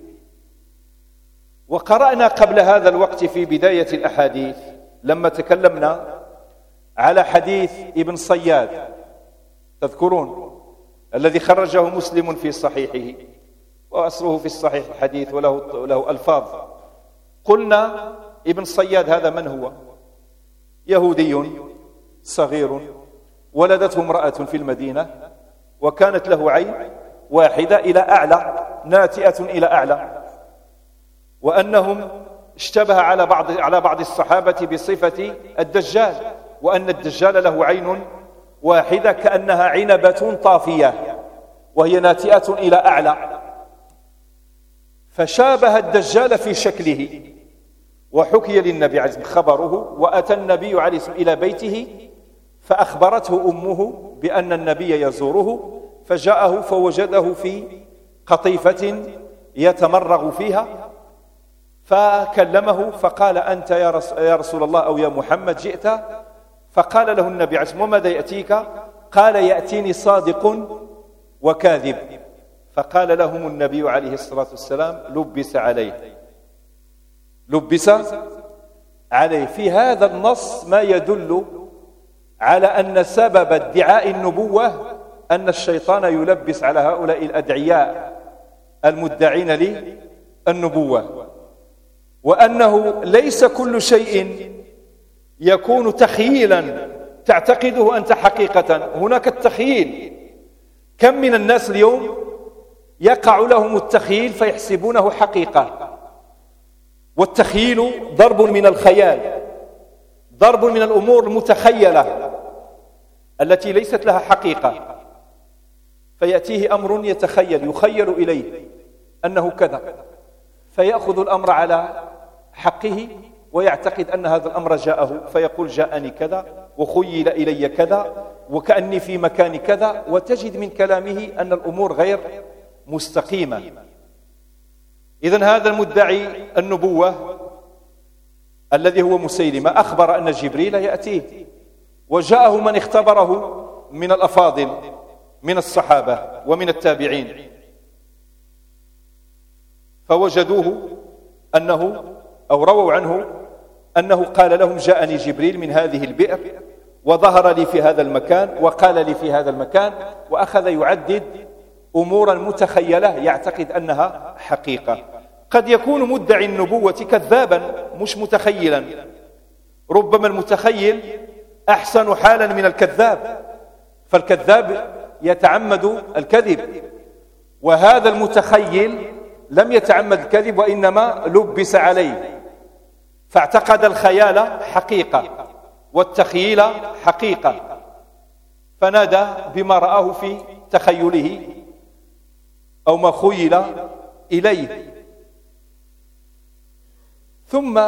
S1: وقرأنا قبل هذا الوقت في بداية الأحاديث لما تكلمنا على حديث ابن صياد، تذكرون، الذي خرجه مسلم في صحيحه، وأصله في الصحيح الحديث وله له ألفاظ. قلنا ابن صياد هذا من هو؟ يهودي صغير ولدته امرأة في المدينة، وكانت له عين واحدة إلى أعلى، ناتئة إلى أعلى، وأنهم اشتبه على بعض على بعض الصحابة بصفة الدجال، وأن الدجال له عين واحدة كأنها عنبة طافية وهي ناتئة إلى أعلى، فشابه الدجال في شكله. وحكي للنبي عليه الصلاة والسلام خبره، وأتى النبي عليه الصلاة والسلام إلى بيته فأخبرته أمه بأن النبي يزوره، فجاءه فوجده في قطيفة يتمرغ فيها، فكلمه فقال أنت يا رسول الله أو يا محمد جئت؟ فقال له النبي عليه الصلاة والسلام وماذا يأتيك؟ قال يأتيني صادق وكاذب. فقال لهم النبي عليه الصلاة والسلام لبس عليه، لبس عليه. في هذا النص ما يدل على أن سبب ادعاء النبوة أن الشيطان يلبس على هؤلاء الأدعياء المدعين للنبوة، وأنه ليس كل شيء يكون تخييلا تعتقده أنت حقيقة، هناك التخييل. كم من الناس اليوم يقع لهم التخييل فيحسبونه حقيقة، والتخييل ضرب من الخيال، ضرب من الأمور المتخيلة التي ليست لها حقيقة، فيأتيه أمر يتخيل يخيل إليه أنه كذا، فيأخذ الأمر على حقه ويعتقد أن هذا الأمر جاءه، فيقول جاءني كذا وخيل إلي كذا وكأني في مكان كذا، وتجد من كلامه أن الأمور غير مستقيمة. إذن هذا المدعي النبوة الذي هو مسيلمة أخبر أن جبريل يأتيه، وجاءه من اختبره من الأفاضل من الصحابة ومن التابعين، فوجدوه أنه أو رووا عنه أنه قال لهم جاءني جبريل من هذه البئر وظهر لي في هذا المكان وقال لي في هذا المكان، وأخذ يعدد أمورا متخيلة يعتقد أنها حقيقة. قد يكون مدعي النبوة كذابا مش متخيلا، ربما المتخيل أحسن حالا من الكذاب، فالكذاب يتعمد الكذب، وهذا المتخيل لم يتعمد الكذب وإنما لبس عليه، فاعتقد الخيال حقيقة والتخييل حقيقة، فنادى بما رآه في تخيله أو ما خيل إليه. ثم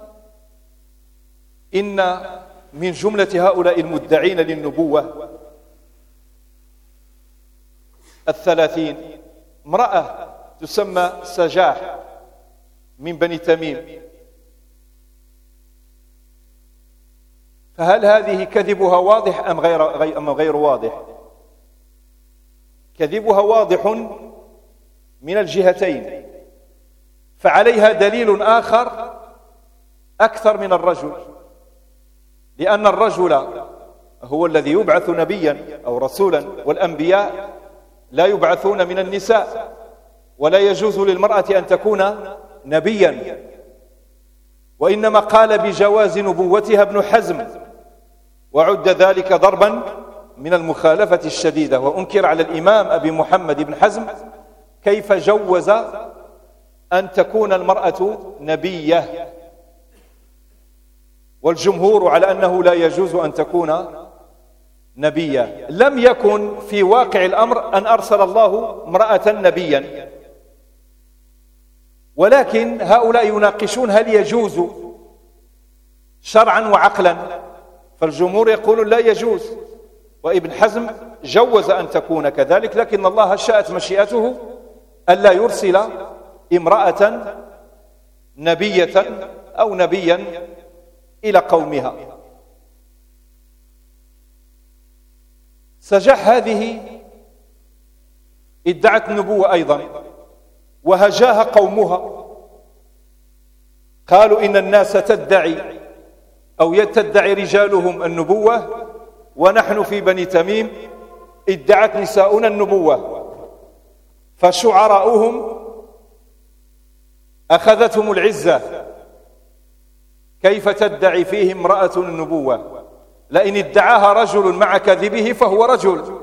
S1: إن من جملة هؤلاء المدعين للنبوة الثلاثين امرأة تسمى سجاح من بني تميم. فهل هذه كذبها واضح أم غير, أم غير واضح؟ كذبها واضح من الجهتين، فعليها دليل آخر أكثر من الرجل، لأن الرجل هو الذي يبعث نبيا أو رسولا، والأنبياء لا يبعثون من النساء، ولا يجوز للمرأة أن تكون نبيا، وإنما قال بجواز نبوتها ابن حزم، وعد ذلك ضربا من المخالفة الشديدة. وأنكر على الإمام أبي محمد بن حزم كيف جوز أن تكون المرأة نبية.
S2: والجمهور على أنه لا يجوز أن تكون نبيا. لم يكن في واقع الأمر أن أرسل الله امرأة نبيا، ولكن هؤلاء يناقشون هل يجوز شرعا وعقلا، فالجمهور يقول لا يجوز، وابن حزم جوز أن تكون كذلك، لكن الله شاءت مشيئته ألا يرسل امرأة نبية أو نبيا إلى قومها. سجاح هذه ادعت النبوة أيضا، وهجاها قومها، قالوا إن الناس تدعي أو يتدعي رجالهم النبوة، ونحن في بني تميم ادعت نساؤنا النبوة، فشعراؤهم أخذتهم العزة، كيف تدعي فيه امرأة النبوة؟ لئن ادعاها رجل مع كذبه فهو رجل.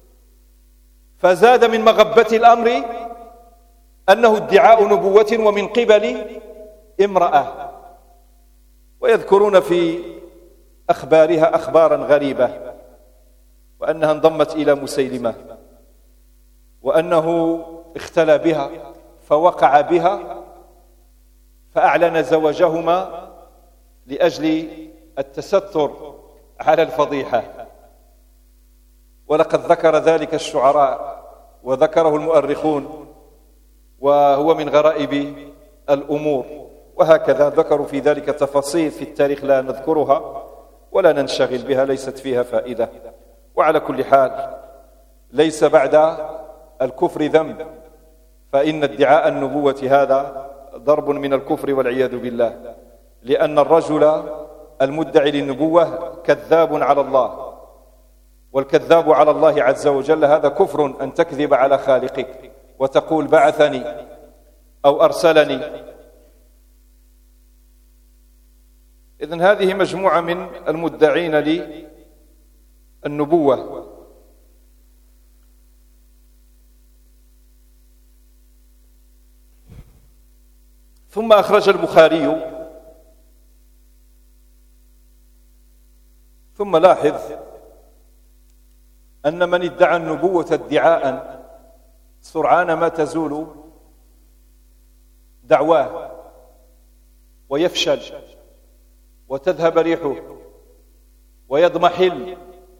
S2: فزاد من مغبة الأمر أنه ادعاء نبوة ومن قبل امرأة، ويذكرون في أخبارها أخبارا غريبة، وأنها انضمت إلى مسيلمة، وأنه اختلى بها فوقع بها فأعلن زواجهما لأجل التستر على الفضيحة. ولقد ذكر ذلك الشعراء وذكره المؤرخون، وهو من غرائب الأمور، وهكذا ذكروا في ذلك تفاصيل في التاريخ لا نذكرها ولا ننشغل بها، ليست فيها فائدة. وعلى كل حال ليس بعد الكفر ذنب، فإن ادعاء النبوة هذا ضرب من الكفر والعياذ بالله، لأن الرجل المدعي للنبوة كذاب على الله، والكذاب على الله عز وجل هذا كفر، أن تكذب على خالقك وتقول بعثني أو أرسلني. إذن هذه مجموعة من المدعين للنبوة. ثم أخرج البخاري، ثم لاحظ أن من ادعى النبوة ادعاء سرعان ما تزول دعواه ويفشل وتذهب ريحه ويضمحل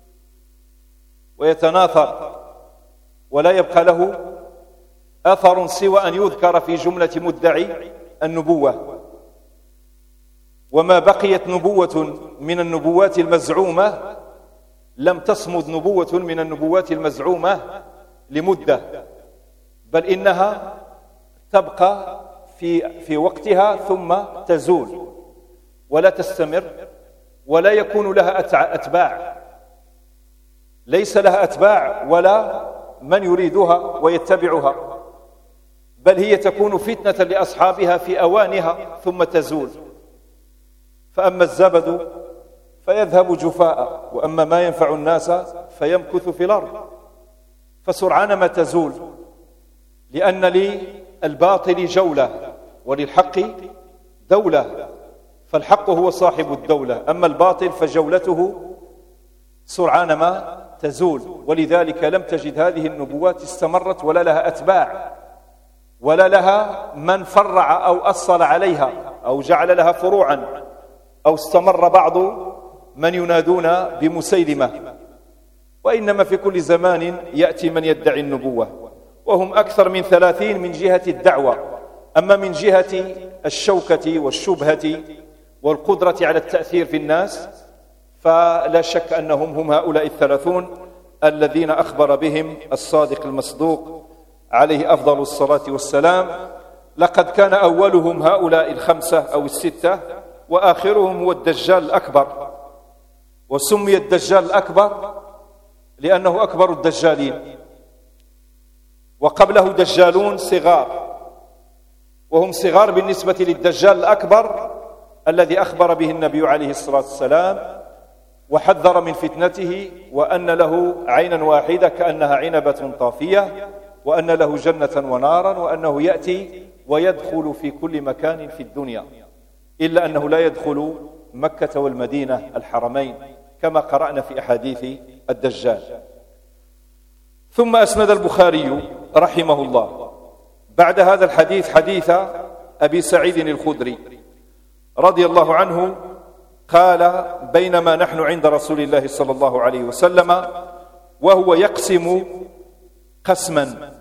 S2: ويتناثر، ولا يبقى له أثر سوى أن يذكر في جملة مدعي النبوة. وما بقيت نبوة من النبوات المزعومة لم تصمد نبوة من النبوات المزعومة لمدة، بل إنها تبقى في في وقتها ثم تزول ولا تستمر، ولا يكون لها أتباع، ليس لها أتباع ولا من يريدها ويتبعها، بل هي تكون فتنة لأصحابها في أوانها ثم تزول. فأما الزبد فيذهب جفاء، وأما ما ينفع الناس فيمكث في الأرض. فسرعان ما تزول، لأن للباطل جولة وللحق دولة، فالحق هو صاحب الدولة، أما الباطل فجولته سرعان ما تزول. ولذلك لم تجد هذه النبوات استمرت ولا لها أتباع ولا لها من فرع أو أصل عليها أو جعل لها فروعا، أو استمر بعض من ينادون بمسيلمة. وإنما في كل زمان يأتي من يدعي النبوة، وهم أكثر من ثلاثين من جهة الدعوة. أما من جهة الشوكة والشبهة والقدرة على التأثير في الناس فلا شك أنهم هم هؤلاء الثلاثون الذين أخبر بهم الصادق المصدوق عليه أفضل الصلاة والسلام. لقد كان أولهم هؤلاء الخمسة أو الستة، وآخرهم هو الدجال الأكبر، وسمي الدجال الأكبر لأنه أكبر الدجالين، وقبله دجالون صغار، وهم صغار بالنسبة للدجال الأكبر الذي أخبر به النبي عليه الصلاة والسلام وحذر من فتنته، وأن له عينا واحدة كأنها عنبة طافية، وأن له جنة ونارا، وأنه يأتي ويدخل في كل مكان في الدنيا، إلا أنه لا يدخل مكة والمدينة الحرمين كما قرأنا في أحاديث الدجال. ثم أسند البخاري رحمه الله بعد هذا الحديث حديث أبي سعيد الخدري رضي الله عنه قال: بينما نحن عند رسول الله صلى الله عليه وسلم وهو يقسم قسما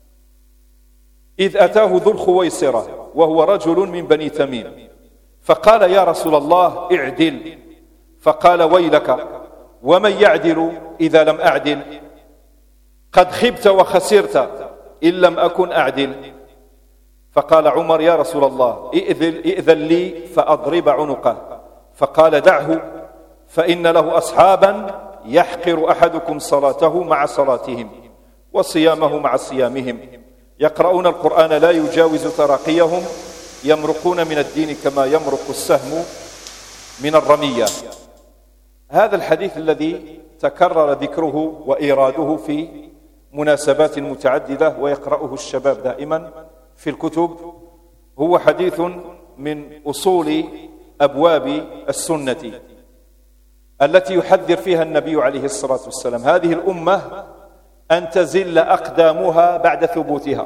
S2: إذ أتاه ذو الخويصرة وهو رجل من بني تميم فقال: يا رسول الله اعدل. فقال: ويلك، ومن يعدل إذا لم أعدل؟ قد خبت وخسرت إن لم أكن أعدل. فقال عمر: يا رسول الله ائذن لي فأضرب عنقه. فقال: دعه، فإن له أصحابا يحقر أحدكم صلاته مع صلاتهم وصيامه مع صيامهم، يقرؤون القرآن لا يجاوز تراقيهم، يمرقون من الدين كما يمرق السهم من الرمية. هذا الحديث الذي تكرر ذكره وإيراده في مناسبات متعددة ويقرأه الشباب دائما في الكتب هو حديث من أصول أبواب السنة التي يحذر فيها النبي عليه الصلاة والسلام هذه الأمة أن تزل أقدامها بعد ثبوتها،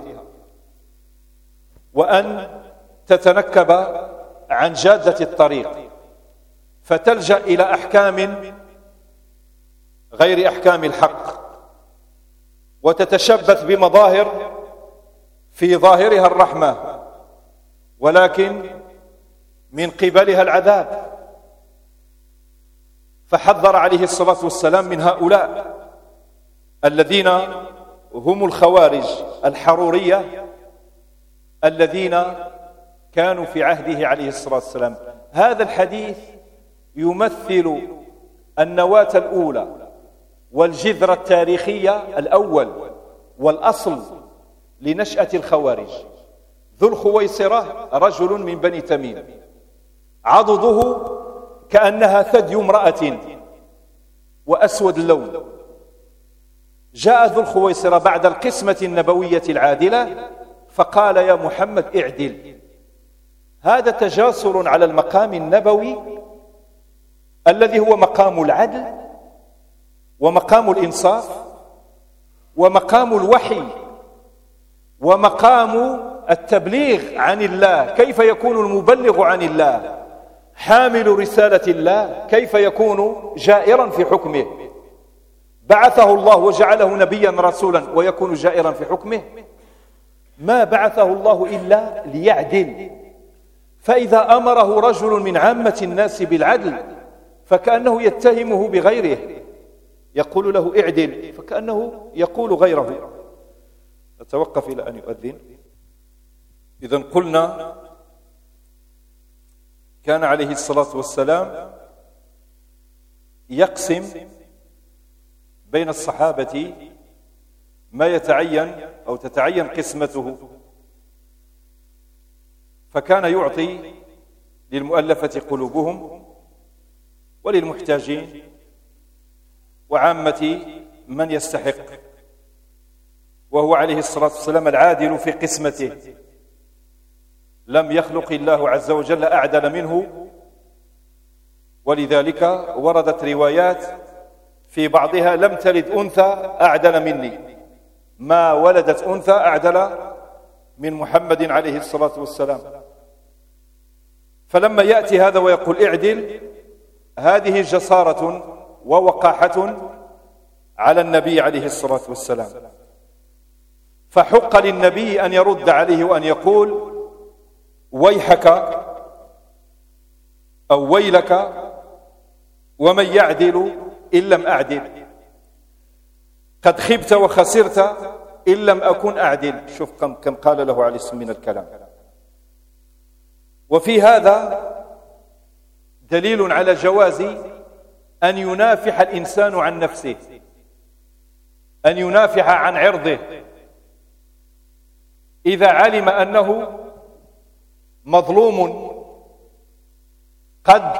S2: وأن تتنكب عن جادة الطريق فتلجأ إلى أحكام غير أحكام الحق، وتتشبث بمظاهر في ظاهرها الرحمة ولكن من قبلها العذاب. فحذر عليه الصلاة والسلام من هؤلاء الذين هم الخوارج الحرورية الذين كانوا في عهده عليه الصلاة والسلام. هذا الحديث يمثل النواة الأولى والجذر التاريخية الأول والأصل لنشأة الخوارج. ذو الخويصرة رجل من بني تميم، عضده كأنها ثدي امرأة وأسود اللون. جاء ذو الخويصرة بعد القسمة النبوية العادلة فقال: يا محمد اعدل. هذا تجاسر على المقام النبوي الذي هو مقام العدل ومقام الإنصاف ومقام الوحي ومقام التبليغ عن الله. كيف يكون المبلغ عن الله حامل رسالة الله؟ كيف يكون جائرا في حكمه؟ بعثه الله وجعله نبيا رسولا ويكون جائرا في حكمه؟ ما بعثه الله إلا ليعدل. فإذا أمره رجل من عامة الناس بالعدل فكأنه يتهمه بغيره، يقول له اعدل فكأنه يقول غيره. نتوقف إلى أن يؤذن. إذن قلنا كان عليه الصلاة والسلام يقسم بين الصحابة ما يتعين أو تتعين قسمته، فكان يعطي للمؤلفة قلوبهم وللمحتاجين وعامة من يستحق، وهو عليه الصلاة والسلام العادل في قسمته. لم يخلق الله عز وجل أعدل منه، ولذلك وردت روايات في بعضها: لم تلد أنثى أعدل مني، ما ولدت أنثى أعدل من محمد عليه الصلاة والسلام. فلما يأتي هذا ويقول اعدل، هذه جسارة ووقاحة على النبي عليه الصلاة والسلام، فحق للنبي أن يرد عليه وأن يقول: ويحك أو ويلك، ومن يعدل إن لم أعدل؟ قد خبت وخسرت إن لم أكن أعدل. شوف كم قال له عليه السلام من الكلام. وفي هذا دليل على جواز أن ينافح الإنسان عن نفسه، أن ينافح عن عرضه إذا علم أنه مظلوم قد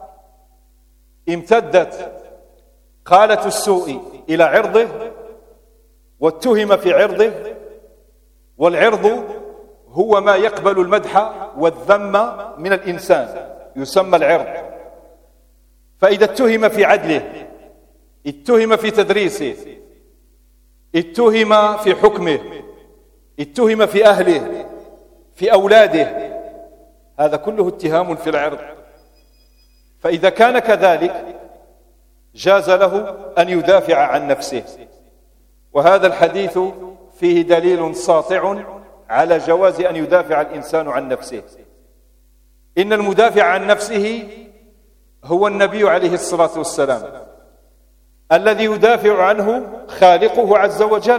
S2: امتدت قالة السوء إلى عرضه واتهم في عرضه، والعرض هو ما يقبل المدح والذم من الإنسان، يسمى العرض. فإذا اتهم في عدله، اتهم في تدريسه، اتهم في حكمه، اتهم في أهله، في أولاده، هذا كله اتهام في العرض. فإذا كان كذلك جاز له أن يدافع عن نفسه. وهذا الحديث فيه دليل ساطع على جواز أن يدافع الإنسان عن نفسه. إن المدافع عن نفسه هو النبي عليه الصلاة والسلام، الذي يدافع عنه خالقه عز وجل،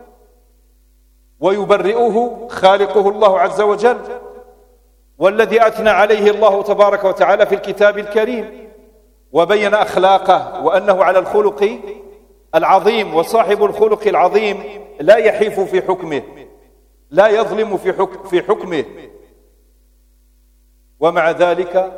S2: ويبرئه خالقه الله عز وجل، والذي أثنى عليه الله تبارك وتعالى في الكتاب الكريم، وبين أخلاقه وأنه على الخلق العظيم. وصاحب الخلق العظيم لا يحيف في حكمه، لا يظلم في حكم في حكمه. ومع ذلك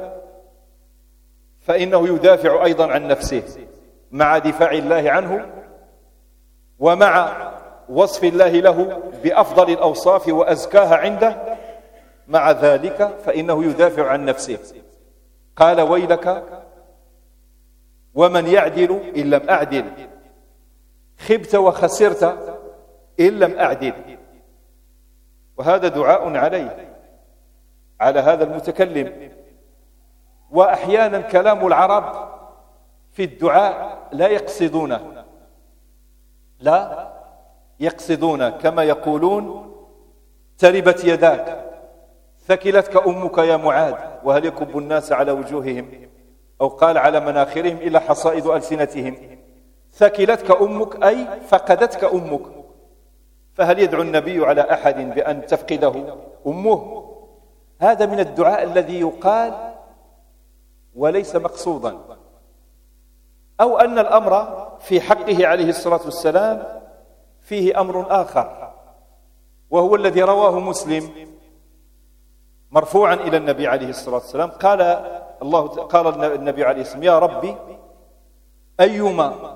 S2: فإنه يدافع أيضا عن نفسه، مع دفاع الله عنه ومع وصف الله له بأفضل الأوصاف وأزكاها عنده. مع ذلك فإنه يدافع عن نفسه. قال: ويلك ومن يعدل إن لم أعدل، خبت وخسرت إن لم أعدل. وهذا دعاء عليه، على هذا المتكلم. وأحيانا كلام العرب في الدعاء لا يقصدونه، لا يقصدون، كما يقولون: تربت يداك، ثكلتك أمك يا معاذ، وهل يكب الناس على وجوههم، أو قال على مناخرهم إلا حصائد ألسنتهم. ثكلتك أمك أي فقدتك أمك. فهل يدعو النبي على أحد بأن تفقده أمه؟ هذا من الدعاء الذي يقال وليس مقصودا. أو أن الأمر في حقه عليه الصلاة والسلام فيه أمر آخر، وهو الذي رواه مسلم مرفوعا إلى النبي عليه الصلاة والسلام. قال الله قال النبي عليه الصلاة والسلام: يا ربي، أيما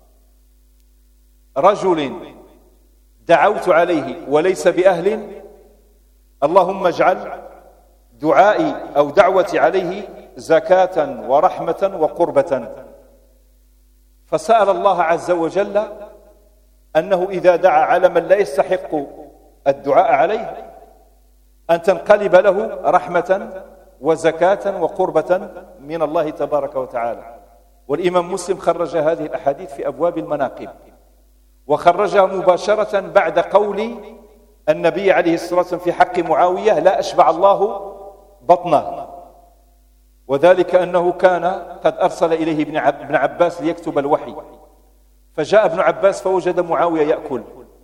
S2: رجل دعوت عليه وليس بأهل، اللهم اجعل دعائي أو دعوتي عليه زكاة ورحمة وقربة. فسأل الله عز وجل أنه إذا دعا على من لا يستحق الدعاء عليه أن تنقلب له رحمة وزكاة وقربة من الله تبارك وتعالى. والإمام مسلم خرج هذه الأحاديث في أبواب المناقب، وخرجها مباشرة بعد قول النبي عليه الصلاة والسلام في حق معاوية: لا أشبع الله بطنه. وذلك أنه كان قد أرسل إليه ابن عباس ليكتب الوحي، فجاء ابن عباس فوجد معاوية يأكل.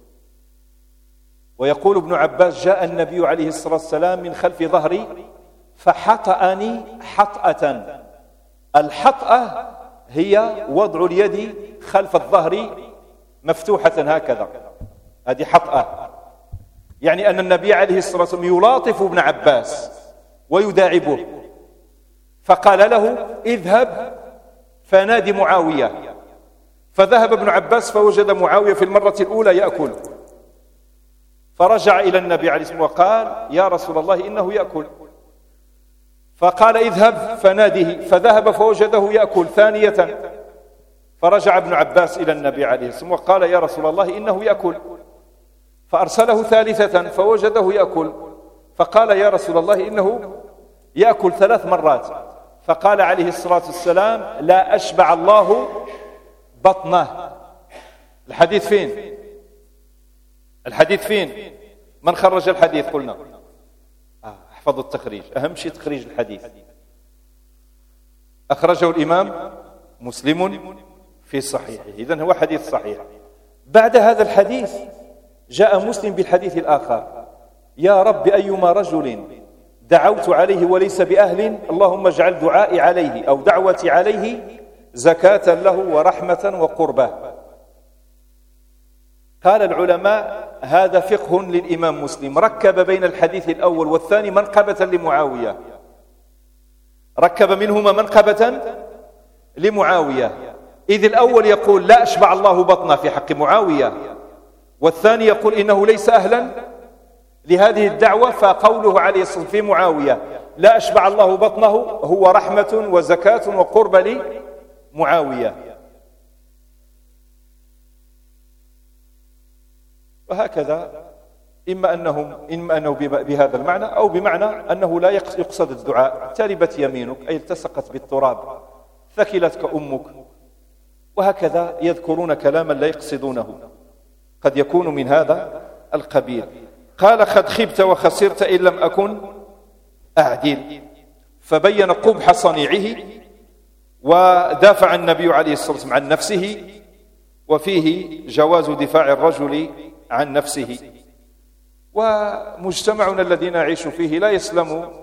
S2: ويقول ابن عباس: جاء النبي عليه الصلاة والسلام من خلف ظهري فحطأني حطأة. الحطأة هي وضع اليد خلف الظهر مفتوحة هكذا، هذه حطأة. يعني أن النبي عليه الصلاة والسلام يلاطف ابن عباس ويداعبه، فقال له: اذهب فنادي معاوية. فذهب ابن عباس فوجد معاوية في المرة الأولى يأكل، فرجع إلى النبي عليه الصلاة والسلام وقال: يا رسول الله، إنه يأكل. فقال: اذهب فناده. فذهب فوجده يأكل ثانية، فرجع ابن عباس إلى النبي عليه الصلاة والسلام وقال: يا رسول الله، إنه يأكل. فأرسله ثالثة فوجده يأكل، فقال: يا رسول الله، إنه يأكل ثلاث مرات. فقال عليه الصلاة والسلام: لا أشبع الله بطنه. الحديث فين؟ الحديث فين؟ من خرج الحديث؟ قلنا آه احفظوا التخريج، أهم شيء تخريج الحديث. أخرجه الإمام مسلم في صحيحه، إذن هو حديث صحيح. بعد هذا الحديث جاء مسلم بالحديث الآخر: يا رب، أيما رجل دعوت عليه وليس بأهل، اللهم اجعل دعائي عليه أو دعوتي عليه زكاة له ورحمة وقربة. قال العلماء: هذا فقه للإمام مسلم، ركب بين الحديث الأول والثاني منقبة لمعاوية، ركب منهما منقبة لمعاوية. إذ الأول يقول: لا أشبع الله بطنه في حق معاوية، والثاني يقول إنه ليس أهلا لهذه الدعوة. فقوله عليه الصلاة والسلام في معاوية: لا أشبع الله بطنه، هو رحمة وزكاة وقرب لي معاوية. وهكذا إما أنهم إما أنه بهذا المعنى أو بمعنى أنه لا يقصد الدعاء. تربت يمينك أي التصقت بالتراب، ثكلتك أمك، وهكذا يذكرون كلاما لا يقصدونه، قد يكون من هذا القبيل. قال قد خبت وخسرت إن لم أكن أعدل، فبين قبح صنيعه ودافع النبي عليه الصلاة والسلام عن نفسه، وفيه جواز دفاع الرجل عن نفسه. ومجتمعنا الذي نعيش فيه لا يسلم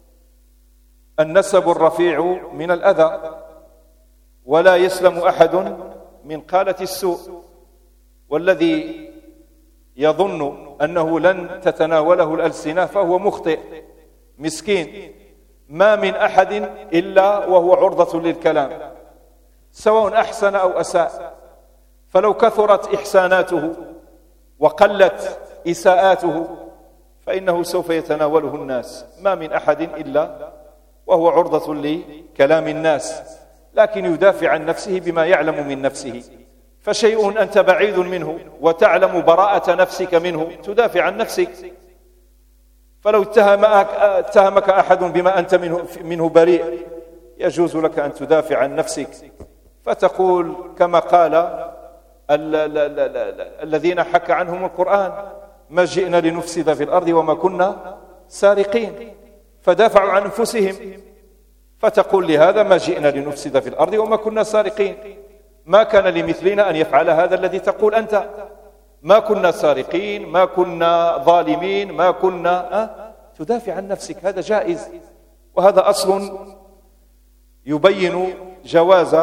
S2: النسب الرفيع من الأذى، ولا يسلم أحد من قالة السوء، والذي يظن أنه لن تتناوله الألسنة فهو مخطئ مسكين. ما من أحد إلا وهو عرضة للكلام، سواء أحسن أو أساء، فلو كثرت إحساناته وقلت إساءاته فإنه سوف يتناوله الناس. ما من أحد إلا وهو عرضة لكلام الناس، لكن يدافع عن نفسه بما يعلم من نفسه. فشيء أنت بعيد منه وتعلم براءة نفسك منه تدافع عن نفسك. فلو اتهمك أحد بما أنت منه, منه بريء يجوز لك أن تدافع عن نفسك، فتقول كما قال ال ال ال ال الذين حكى عنهم القرآن: ما جئنا لنفسد في الأرض وما كنا سارقين، فدافعوا عن أنفسهم. فتقول لهذا: ما جئنا لنفسد في الأرض وما كنا سارقين، ما كان لمثلنا أن يفعل هذا الذي تقول أنت، ما كنا سارقين، ما كنا ظالمين، ما كنا أه؟ تدافع عن نفسك، هذا جائز، وهذا أصل يبين جواز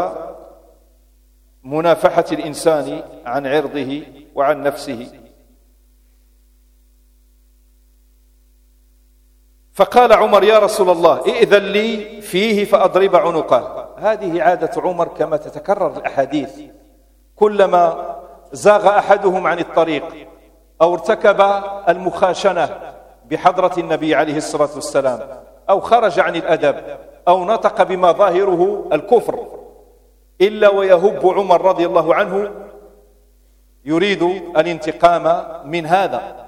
S2: منافحة الإنسان عن عرضه وعن نفسه. فقال عمر: يا رسول الله ائذن لي فيه فأضرب عنقه. هذه عادة عمر كما تتكرر الأحاديث، كلما زاغ أحدهم عن الطريق أو ارتكب المخاشنة بحضرة النبي عليه الصلاة والسلام، أو خرج عن الأدب، أو نطق بما ظاهره الكفر، إلا ويهب عمر رضي الله عنه يريد الانتقام من هذا.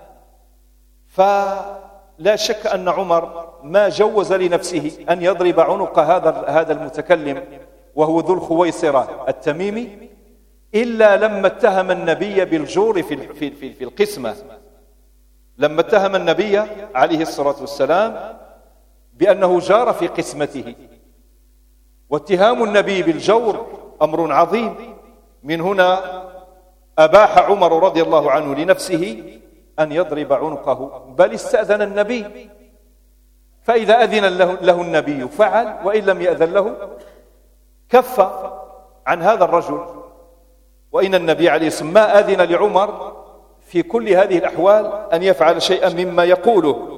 S2: فلا شك أن عمر ما جوز لنفسه أن يضرب عنق هذا هذا المتكلم وهو ذو الخويصرة التميمي، إلا لما اتهم النبي بالجور في في في القسمة، لما اتهم النبي عليه الصلاة والسلام بأنه جار في قسمته. واتهام النبي بالجور أمر عظيم. من هنا أباح عمر رضي الله عنه لنفسه أن يضرب عنقه، بل استأذن النبي، فإذا أذن له, له النبي فعل، وإن لم يأذن له كف عن هذا الرجل. وإن النبي عليه الصلاة والسلام ما أذن لعمر في كل هذه الأحوال أن يفعل شيئا مما يقوله.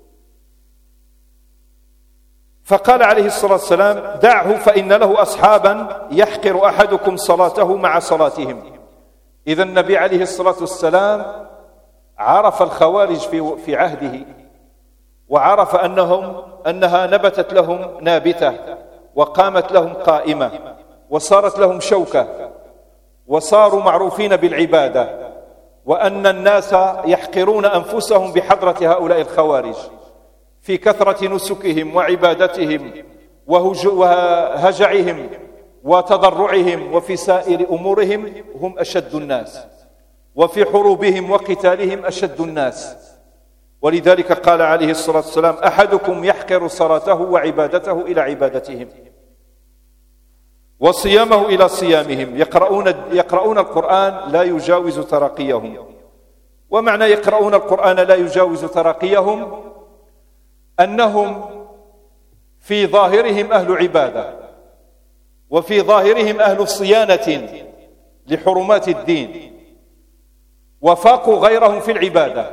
S2: فقال عليه الصلاة والسلام: دعه فإن له أصحابا يحقر أحدكم صلاته مع صلاتهم. إذا النبي عليه الصلاة والسلام عرف الخوارج في في عهده، وعرف أنهم أنها نبتت لهم نابتة، وقامت لهم قائمة، وصارت لهم شوكة، وصاروا معروفين بالعبادة، وأن الناس يحقرون أنفسهم بحضرة هؤلاء الخوارج في كثرة نسكهم وعبادتهم وهجعهم وتضرعهم، وفي سائر أمورهم هم أشد الناس، وفي حروبهم وقتالهم أشد الناس. ولذلك قال عليه الصلاة والسلام: أحدكم يحقر صلاته وعبادته إلى عبادتهم، وصيامه إلى صيامهم، يقرؤون, يقرؤون القرآن لا يجاوز تراقيهم. ومعنى يقرؤون القرآن لا يجاوز تراقيهم أنهم في ظاهرهم أهل عبادة، وفي ظاهرهم أهل صيانة لحرمات الدين، وفاقوا غيرهم في العبادة،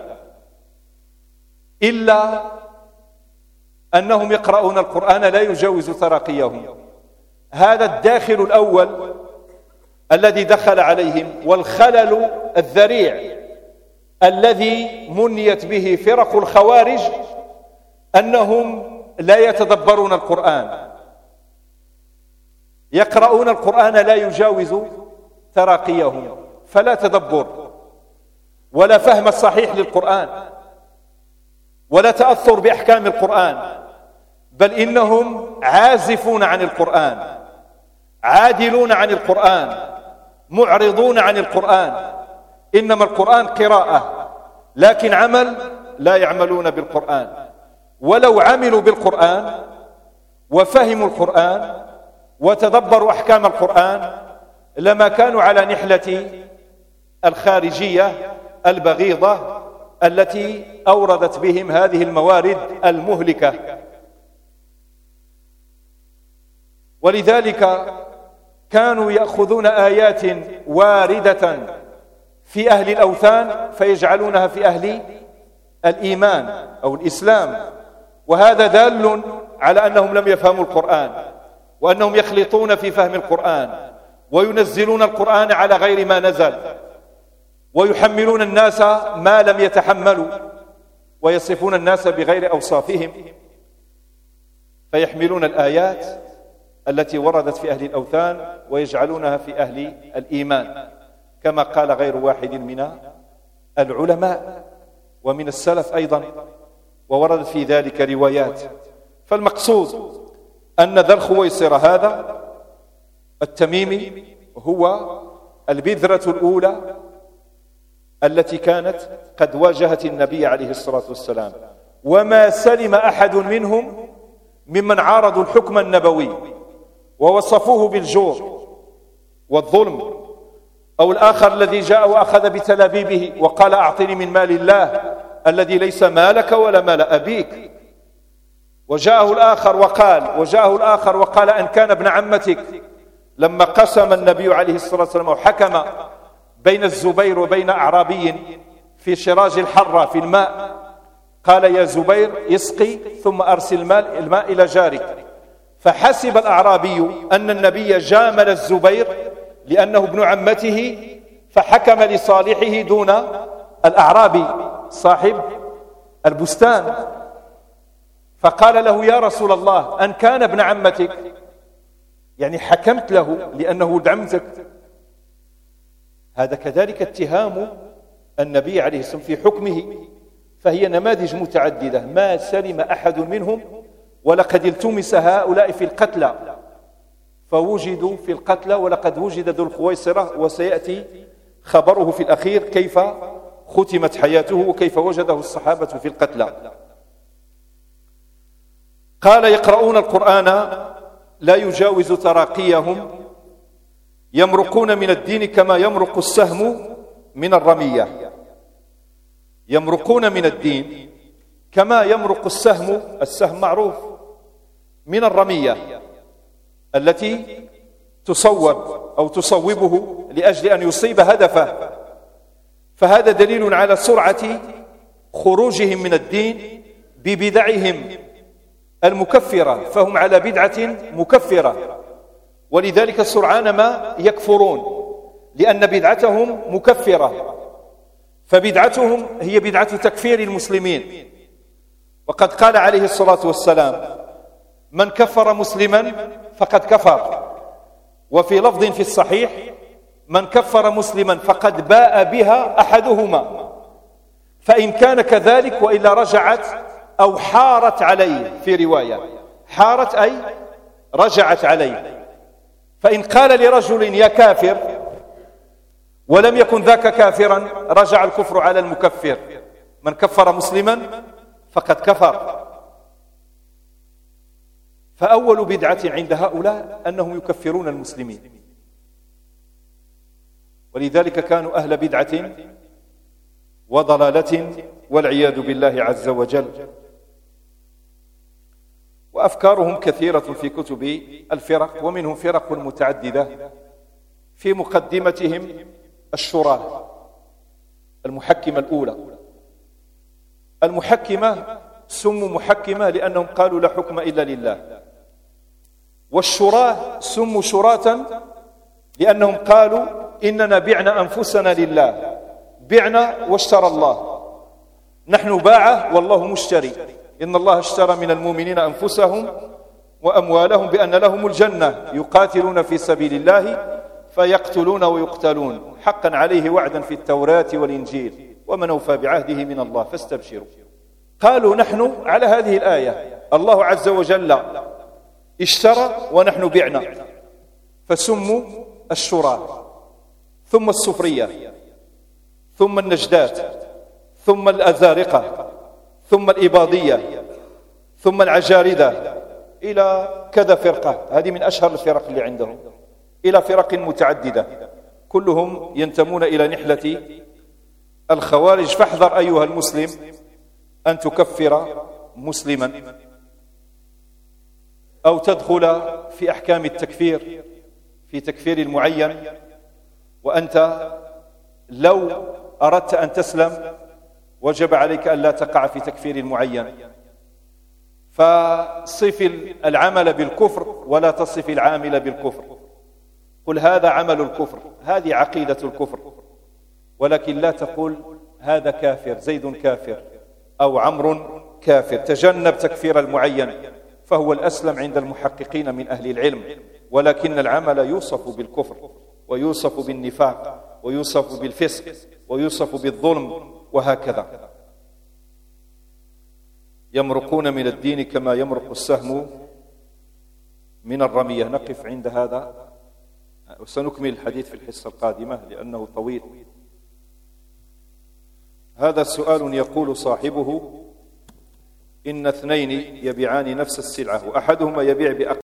S2: إلا أنهم يقرؤون القرآن لا يجاوز تراقيهم. هذا الداخل الأول الذي دخل عليهم، والخلل الذريع الذي منيت به فرق الخوارج أنهم لا يتدبرون القرآن، يقرؤون القرآن لا يجاوز تراقيهم، فلا تدبر ولا فهم الصحيح للقرآن ولا تأثر بأحكام القرآن، بل إنهم عازفون عن القرآن، عادلون عن القرآن، معرضون عن القرآن. إنما القرآن قراءة، لكن عمل لا يعملون بالقرآن. ولو عملوا بالقرآن وفهموا القرآن وتدبروا أحكام القرآن لما كانوا على نحلة الخارجية البغيضة التي أوردت بهم هذه الموارد المهلكة. ولذلك كانوا يأخذون آيات واردة في أهل الأوثان فيجعلونها في أهل الإيمان أو الإسلام، وهذا دال على أنهم لم يفهموا القرآن، وأنهم يخلطون في فهم القرآن وينزلون القرآن على غير ما نزل، ويحملون الناس ما لم يتحملوا، ويصفون الناس بغير أوصافهم، فيحملون الآيات التي وردت في أهل الأوثان ويجعلونها في أهل الإيمان، كما قال غير واحد من العلماء ومن السلف أيضا، ووردت في ذلك روايات. فالمقصود أن ذا الخويصر هذا التميمي هو البذرة الأولى التي كانت قد واجهت النبي عليه الصلاة والسلام، وما سلم أحد منهم ممن عارضوا الحكم النبوي ووصفوه بالجور والظلم، أو الآخر الذي جاء وأخذ بتلابيبه وقال أعطني من مال الله الذي ليس مالك ولا مال أبيك، وجاءه الآخر وقال وجاءه الآخر وقال أن كان ابن عمتك، لما قسم النبي عليه الصلاة والسلام وحكم بين الزبير وبين أعرابي في شراج الحرة في الماء، قال يا زبير اسقي ثم أرسل الماء, الماء إلى جارك، فحسب الأعرابي أن النبي جامل الزبير لأنه ابن عمته، فحكم لصالحه دون الأعرابي صاحب البستان، فقال له يا رسول الله أن كان ابن عمتك، يعني حكمت له لأنه ابن عمتك. هذا كذلك اتهام النبي عليه الصلاة والسلام في حكمه، فهي نماذج متعددة ما سلم أحد منهم، ولقد التمس هؤلاء في القتلى فوجدوا في القتلى، ولقد وجد ذو الخويصرة، وسيأتي خبره في الأخير كيف ختمت حياته وكيف وجده الصحابة في القتلى. قال يقرؤون القرآن لا يجاوز تراقيهم، يمرقون من الدين كما يمرق السهم من الرمية. يمرقون من الدين كما يمرق السهم، السهم معروف، من الرمية التي تصوب أو تصوبه لأجل أن يصيب هدفه. فهذا دليل على سرعة خروجهم من الدين ببدعهم المكفرة، فهم على بدعة مكفرة، ولذلك سرعان ما يكفرون لأن بدعتهم مكفرة. فبدعتهم هي بدعة تكفير المسلمين، وقد قال عليه الصلاة والسلام من كفر مسلما فقد كفر، وفي لفظ في الصحيح من كفر مسلما فقد باء بها أحدهما، فإن كان كذلك وإلا رجعت أو حارت عليه، في رواية حارت أي رجعت عليه. فإن قال لرجل يا كافر ولم يكن ذاك كافرا رجع الكفر على المكفر، من كفر مسلما فقد كفر. فأول بدعة عند هؤلاء أنهم يكفرون المسلمين، ولذلك كانوا أهل بدعة وضلالة والعياذ بالله عز وجل. وأفكارهم كثيرة في كتب الفرق، ومنهم فرق متعددة، في مقدمتهم الشورى المحكمة الأولى. المحكمة سموا محكمة لأنهم قالوا لا حكم إلا لله، والشراة سموا شراة لأنهم قالوا إننا بعنا أنفسنا لله، بعنا واشترى الله، نحن باعة والله مشتري، إن الله اشترى من المؤمنين أنفسهم وأموالهم بأن لهم الجنة يقاتلون في سبيل الله فيقتلون ويقتلون حقا عليه وعدا في التوراة والإنجيل ومن أوفى بعهده من الله فاستبشروا. قالوا نحن على هذه الآية الله عز وجل اشترى ونحن بعنا فسموا الشراء، ثم السفرية، ثم النجدات، ثم الأزارقة، ثم الإباضية، ثم العجاردة، إلى كذا فرقة. هذه من أشهر الفرق اللي عندهم، إلى فرق متعددة كلهم ينتمون إلى نحلة الخوارج. فاحذر أيها المسلم أن تكفر مسلما أو تدخل في أحكام التكفير في تكفير المعين وأنت لو أردت أن تسلم وجب عليك أن لا تقع في تكفير المعين. فصف العمل بالكفر ولا تصف العامل بالكفر. قل هذا عمل الكفر، هذه عقيدة الكفر، ولكن لا تقول هذا كافر، زيد كافر أو عمرو كافر. تجنب تكفير المعين، فهو الأسلم عند المحققين من أهل العلم، ولكن العمل يوصف بالكفر ويوصف بالنفاق ويوصف بالفسق ويوصف بالظلم وهكذا. يمرقون من الدين كما يمرق السهم من الرمية. نقف عند هذا وسنكمل الحديث في الحصة القادمة لأنه طويل. هذا سؤال يقول صاحبه إن اثنين يبيعان نفس السلعة وأحدهما يبيع بأقل